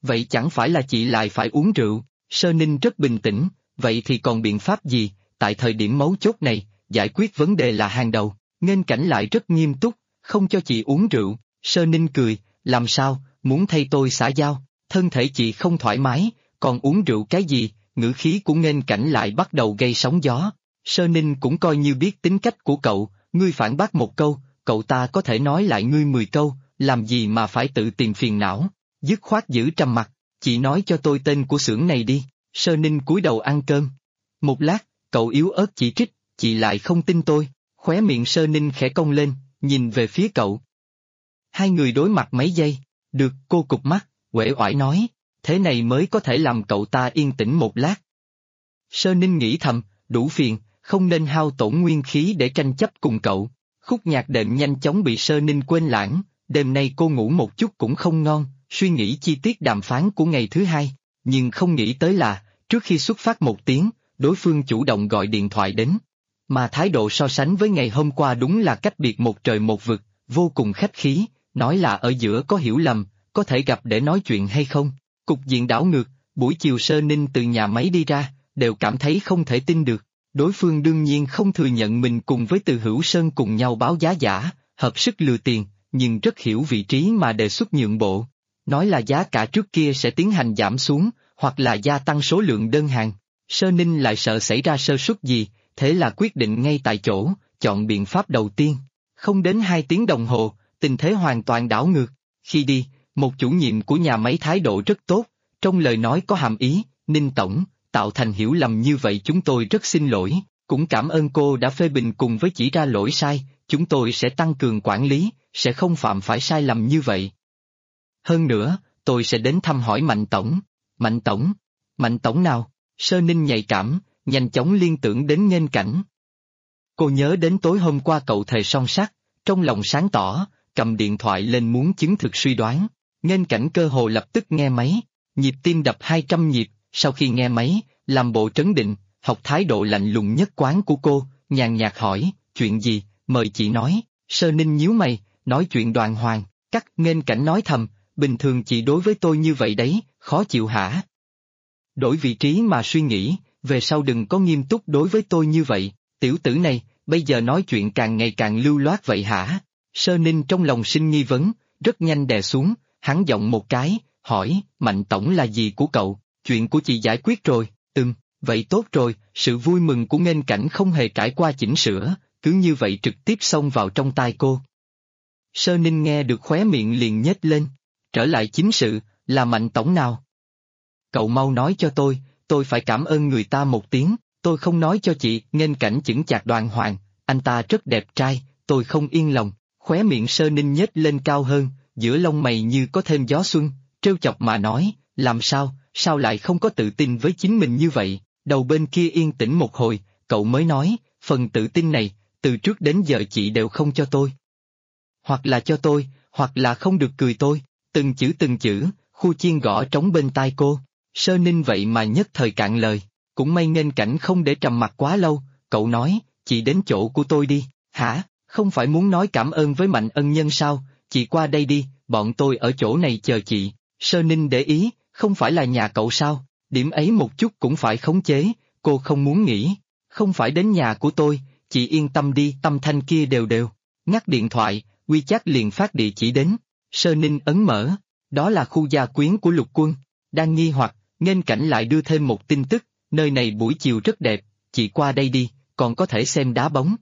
vậy chẳng phải là chị lại phải uống rượu? Sơ Ninh rất bình tĩnh, vậy thì còn biện pháp gì, tại thời điểm mấu chốt này, giải quyết vấn đề là hàng đầu. Nghênh Cảnh lại rất nghiêm túc, không cho chị uống rượu. Sơ Ninh cười, làm sao, muốn thay tôi xã giao, thân thể chị không thoải mái, còn uống rượu cái gì? Ngữ khí của Nghênh Cảnh lại bắt đầu gây sóng gió. Sơ Ninh cũng coi như biết tính cách của cậu, ngươi phản bác một câu, cậu ta có thể nói lại ngươi 10 câu, làm gì mà phải tự tìm phiền não. Dứt khoát giữ trầm mặc, chị nói cho tôi tên của xưởng này đi. Sơ Ninh cúi đầu ăn cơm. Một lát, cậu yếu ớt chỉ trích, chị lại không tin tôi. Khóe miệng Sơ Ninh khẽ cong lên, nhìn về phía cậu. Hai người đối mặt mấy giây, được, cô cụp mắt, uể oải nói, thế này mới có thể làm cậu ta yên tĩnh một lát. Sơ Ninh nghĩ thầm, đủ phiền, không nên hao tổn nguyên khí để tranh chấp cùng cậu. Khúc nhạc đệm nhanh chóng bị Sơ Ninh quên lãng, đêm nay cô ngủ một chút cũng không ngon, suy nghĩ chi tiết đàm phán của ngày thứ hai, nhưng không nghĩ tới là, trước khi xuất phát một tiếng, đối phương chủ động gọi điện thoại đến. Mà thái độ so sánh với ngày hôm qua đúng là cách biệt một trời một vực, vô cùng khách khí, nói là ở giữa có hiểu lầm, có thể gặp để nói chuyện hay không. Cục diện đảo ngược, buổi chiều Sơ Ninh từ nhà máy đi ra, đều cảm thấy không thể tin được. Đối phương đương nhiên không thừa nhận mình cùng với Từ Hữu Sơn cùng nhau báo giá giả, hợp sức lừa tiền, nhưng rất hiểu vị trí mà đề xuất nhượng bộ. Nói là giá cả trước kia sẽ tiến hành giảm xuống, hoặc là gia tăng số lượng đơn hàng. Sơ Ninh lại sợ xảy ra sơ suất gì, thế là quyết định ngay tại chỗ, chọn biện pháp đầu tiên. Không đến 2 tiếng đồng hồ, tình thế hoàn toàn đảo ngược. Khi đi, một chủ nhiệm của nhà máy thái độ rất tốt, trong lời nói có hàm ý, Ninh Tổng, tạo thành hiểu lầm như vậy chúng tôi rất xin lỗi, cũng cảm ơn cô đã phê bình cùng với chỉ ra lỗi sai, chúng tôi sẽ tăng cường quản lý, sẽ không phạm phải sai lầm như vậy. Hơn nữa, tôi sẽ đến thăm hỏi Mạnh Tổng. Mạnh Tổng? Mạnh Tổng nào? Sơ Ninh nhạy cảm, nhanh chóng liên tưởng đến Nghênh Cảnh. Cô nhớ đến tối hôm qua cậu thề son sắt, trong lòng sáng tỏ, cầm điện thoại lên muốn chứng thực suy đoán. Nghênh Cảnh cơ hồ lập tức nghe máy, nhịp tim đập 200 nhịp, sau khi nghe máy, làm bộ trấn định, học thái độ lạnh lùng nhất quán của cô, nhàn nhạt hỏi, chuyện gì, mời chị nói. Sơ Ninh nhíu mày, nói chuyện Đoàn Hoàng, cắt. Nghênh Cảnh nói thầm, bình thường chị đối với tôi như vậy đấy, khó chịu hả? Đổi vị trí mà suy nghĩ, về sau đừng có nghiêm túc đối với tôi như vậy, tiểu tử này, bây giờ nói chuyện càng ngày càng lưu loát vậy hả? Sơ Ninh trong lòng sinh nghi vấn, rất nhanh đè xuống, hắn giọng một cái, hỏi, Mạnh Tổng là gì của cậu, chuyện của chị giải quyết rồi, vậy tốt rồi, sự vui mừng của Nghênh Cảnh không hề trải qua chỉnh sửa, cứ như vậy trực tiếp xông vào trong tai cô. Sơ Ninh nghe được khóe miệng liền nhếch lên, trở lại chính sự, là Mạnh Tổng nào? Cậu mau nói cho tôi phải cảm ơn người ta một tiếng, tôi không nói cho chị. Nghênh Cảnh chững chạc Đoàn Hoàng, anh ta rất đẹp trai, tôi không yên lòng. Khóe miệng Sơ Ninh nhếch lên cao hơn, giữa lông mày như có thêm gió xuân, trêu chọc mà nói, làm sao lại không có tự tin với chính mình như vậy. Đầu bên kia yên tĩnh một hồi, cậu mới nói, phần tự tin này, từ trước đến giờ chị đều không cho tôi. Hoặc là cho tôi, hoặc là không được cười tôi, từng chữ, khu chiên gõ trống bên tai cô. Sơ Ninh vậy mà nhất thời cạn lời, cũng may Nghênh Cảnh không để trầm mặc quá lâu, cậu nói, chị đến chỗ của tôi đi, hả, không phải muốn nói cảm ơn với Mạnh ân nhân sao, chị qua đây đi, bọn tôi ở chỗ này chờ chị. Sơ Ninh để ý, không phải là nhà cậu sao, điểm ấy một chút cũng phải khống chế, cô không muốn nghĩ, không phải đến nhà của tôi, chị yên tâm đi. Âm thanh kia đều, ngắt điện thoại, WeChat liền phát địa chỉ đến. Sơ Ninh ấn mở, đó là khu gia quyến của Lục Quân, đang nghi hoặc, Nghênh Cảnh lại đưa thêm một tin tức, nơi này buổi chiều rất đẹp, chị qua đây đi, còn có thể xem đá bóng.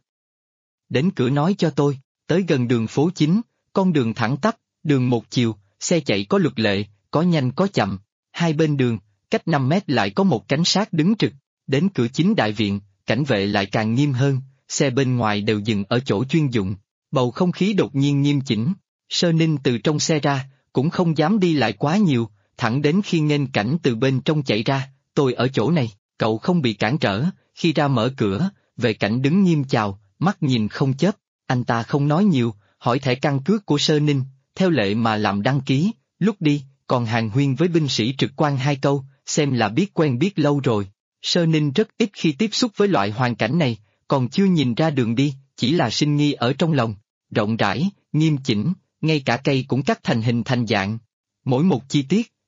Đến cửa nói cho tôi, tới gần đường phố chính, con đường thẳng tắp, đường một chiều, xe chạy có luật lệ, có nhanh có chậm, hai bên đường, cách 5 mét lại có một cảnh sát đứng trực, đến cửa chính đại viện, cảnh vệ lại càng nghiêm hơn, xe bên ngoài đều dừng ở chỗ chuyên dụng, bầu không khí đột nhiên nghiêm chỉnh. Sơ Ninh từ trong xe ra, cũng không dám đi lại quá nhiều, thẳng đến khi Nghênh Cảnh từ bên trong chạy ra, tôi ở chỗ này, cậu không bị cản trở. Khi ra mở cửa, vệ cảnh đứng nghiêm chào, mắt nhìn không chớp, anh ta không nói nhiều, hỏi thẻ căn cước của Sơ Ninh, theo lệ mà làm đăng ký, lúc đi, còn hàn huyên với binh sĩ trực quan 2 câu, xem là biết quen biết lâu rồi. Sơ Ninh rất ít khi tiếp xúc với loại hoàn cảnh này, còn chưa nhìn ra đường đi, chỉ là sinh nghi ở trong lòng, rộng rãi, nghiêm chỉnh, ngay cả cây cũng cắt thành hình thành dạng. Mỗi một chi tiết,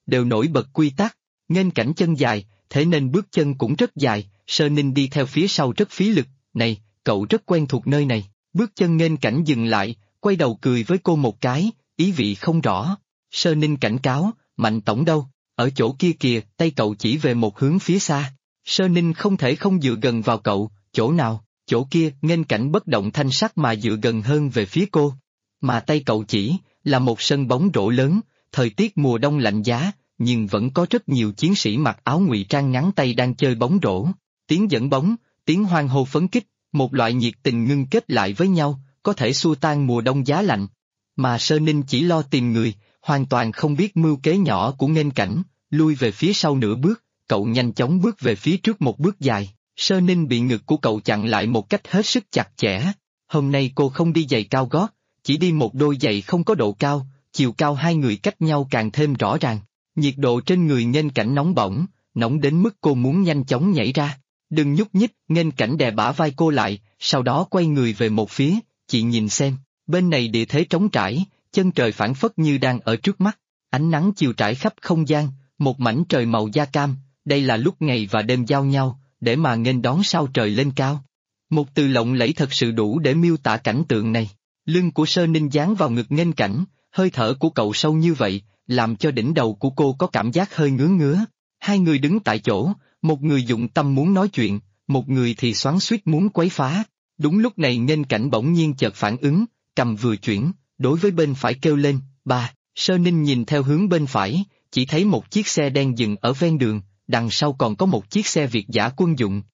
đều nổi bật quy tắc. Nghênh Cảnh chân dài, thế nên bước chân cũng rất dài, Sơ Ninh đi theo phía sau rất phí lực. Này, cậu rất quen thuộc nơi này. Bước chân Nghênh Cảnh dừng lại, quay đầu cười với cô một cái, ý vị không rõ. Sơ Ninh cảnh cáo, Mạnh tổng đâu? Ở chỗ kia kìa, tay cậu chỉ về một hướng phía xa. Sơ Ninh không thể không dựa gần vào cậu, chỗ nào? Chỗ kia. Nghênh Cảnh bất động thanh sắc mà dựa gần hơn về phía cô. Mà tay cậu chỉ, là một sân bóng rổ lớn, thời tiết mùa đông lạnh giá, nhưng vẫn có rất nhiều chiến sĩ mặc áo ngụy trang ngắn tay đang chơi bóng rổ. Tiếng dẫn bóng, tiếng hoan hô phấn kích, một loại nhiệt tình ngưng kết lại với nhau, có thể xua tan mùa đông giá lạnh. Mà Sơ Ninh chỉ lo tìm người, hoàn toàn không biết mưu kế nhỏ của Nghênh Cảnh, lui về phía sau nửa bước, cậu nhanh chóng bước về phía trước một bước dài. Sơ Ninh bị ngực của cậu chặn lại một cách hết sức chặt chẽ. Hôm nay cô không đi giày cao gót, chỉ đi một đôi giày không có độ cao, chiều cao hai người cách nhau càng thêm rõ ràng. Nhiệt độ trên người Nghênh Cảnh nóng bỏng, nóng đến mức cô muốn nhanh chóng nhảy ra. Đừng nhúc nhích. Nghênh Cảnh đè bả vai cô lại, sau đó quay người về một phía, chị nhìn xem, bên này địa thế trống trải, chân trời phảng phất như đang ở trước mắt, ánh nắng chiều trải khắp không gian, một mảnh trời màu da cam, đây là lúc ngày và đêm giao nhau, để mà nghênh đón sao trời lên cao. Một từ lộng lẫy thật sự đủ để miêu tả cảnh tượng này. Lưng của Sơ Ninh dán vào ngực Nghênh Cảnh, hơi thở của cậu sâu như vậy, làm cho đỉnh đầu của cô có cảm giác hơi ngứa ngứa. Hai người đứng tại chỗ, một người dụng tâm muốn nói chuyện, một người thì xoắn xuýt muốn quấy phá. Đúng lúc này Nghênh Cảnh bỗng nhiên chợt phản ứng, cầm vừa chuyển, đối với bên phải kêu lên, ba. Sơ Ninh nhìn theo hướng bên phải, chỉ thấy một chiếc xe đen dừng ở ven đường, đằng sau còn có một chiếc xe Việt dã quân dụng.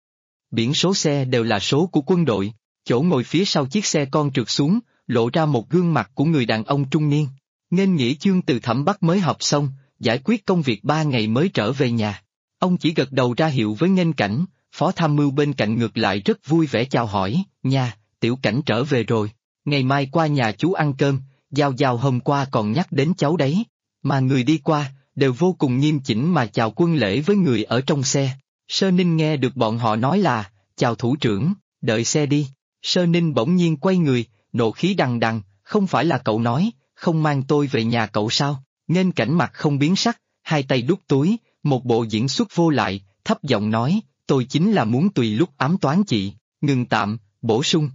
Biển số xe đều là số của quân đội, chỗ ngồi phía sau chiếc xe con trượt xuống, lộ ra một gương mặt của người đàn ông trung niên. Nghênh Nghĩa Chương từ Thẩm Bắc mới học xong, giải quyết công việc 3 ngày mới trở về nhà. Ông chỉ gật đầu ra hiệu với Nghênh Cảnh, phó tham mưu bên cạnh ngược lại rất vui vẻ chào hỏi, nha, Tiểu Cảnh trở về rồi, ngày mai qua nhà chú ăn cơm, Giao Giao hôm qua còn nhắc đến cháu đấy, mà người đi qua, đều vô cùng nghiêm chỉnh mà chào quân lễ với người ở trong xe. Sơ Ninh nghe được bọn họ nói là, chào thủ trưởng, đợi xe đi. Sơ Ninh bỗng nhiên quay người, nộ khí đằng đằng, không phải là cậu nói, không mang tôi về nhà cậu sao? Nghênh Cảnh mặt không biến sắc, hai tay đút túi, một bộ diễn xuất vô lại, thấp giọng nói, tôi chính là muốn tùy lúc ám toán chị, ngừng tạm, bổ sung.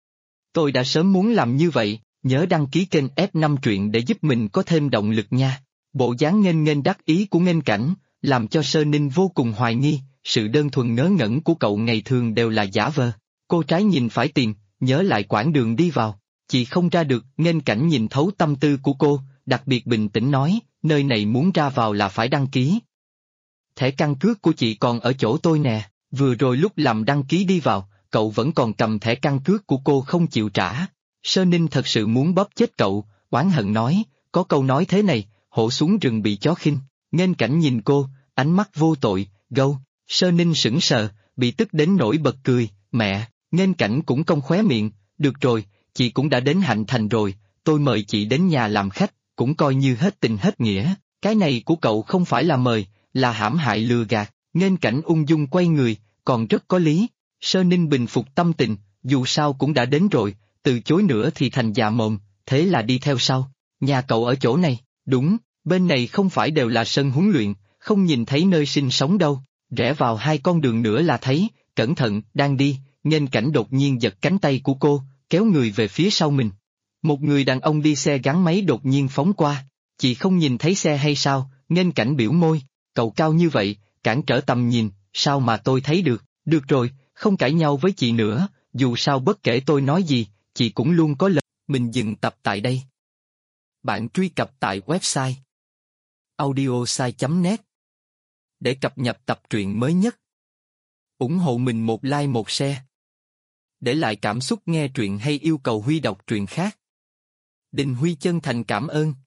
Tôi đã sớm muốn làm như vậy, nhớ đăng ký kênh F5 truyện để giúp mình có thêm động lực nha. Bộ dáng nghênh nghênh đắc ý của Nghênh Cảnh, làm cho Sơ Ninh vô cùng hoài nghi, sự đơn thuần ngớ ngẩn của cậu ngày thường đều là giả vờ. Cô trái nhìn phải tìm, nhớ lại quãng đường đi vào, chị không ra được. Nghênh Cảnh nhìn thấu tâm tư của cô, đặc biệt bình tĩnh nói, nơi này muốn ra vào là phải đăng ký. Thẻ căn cước của chị còn ở chỗ tôi nè, vừa rồi lúc làm đăng ký đi vào, cậu vẫn còn cầm thẻ căn cước của cô không chịu trả. Sơ Ninh thật sự muốn bóp chết cậu, oán hận nói, có câu nói thế này, hổ xuống rừng bị chó khinh. Nghênh Cảnh nhìn cô, ánh mắt vô tội, gâu. Sơ Ninh sững sờ, bị tức đến nỗi bật cười, mẹ. Nghênh Cảnh cũng cong khóe miệng, được rồi, chị cũng đã đến Hạnh Thành rồi, tôi mời chị đến nhà làm khách, cũng coi như hết tình hết nghĩa. Cái này của cậu không phải là mời, là hãm hại lừa gạt. Nghênh Cảnh ung dung quay người, còn rất có lý. Sơ Ninh bình phục tâm tình, dù sao cũng đã đến rồi, từ chối nữa thì thành già mồm, thế là đi theo sau. Nhà cậu ở chỗ này, đúng, bên này không phải đều là sân huấn luyện, không nhìn thấy nơi sinh sống đâu, rẽ vào 2 con đường nữa là thấy, cẩn thận, đang đi. Nghênh Cảnh đột nhiên giật cánh tay của cô, kéo người về phía sau mình. Một người đàn ông đi xe gắn máy đột nhiên phóng qua, chị không nhìn thấy xe hay sao? Nghênh Cảnh biểu môi, cậu cao như vậy, cản trở tầm nhìn, sao mà tôi thấy được? Được rồi, không cãi nhau với chị nữa, dù sao bất kể tôi nói gì, chị cũng luôn có lời. Mình dừng tập tại đây. Bạn truy cập tại website audiosai.net để cập nhật tập truyện mới nhất. Ủng hộ mình một like một share. Để lại cảm xúc nghe truyện hay yêu cầu Huy đọc truyện khác. Đình Huy chân thành cảm ơn.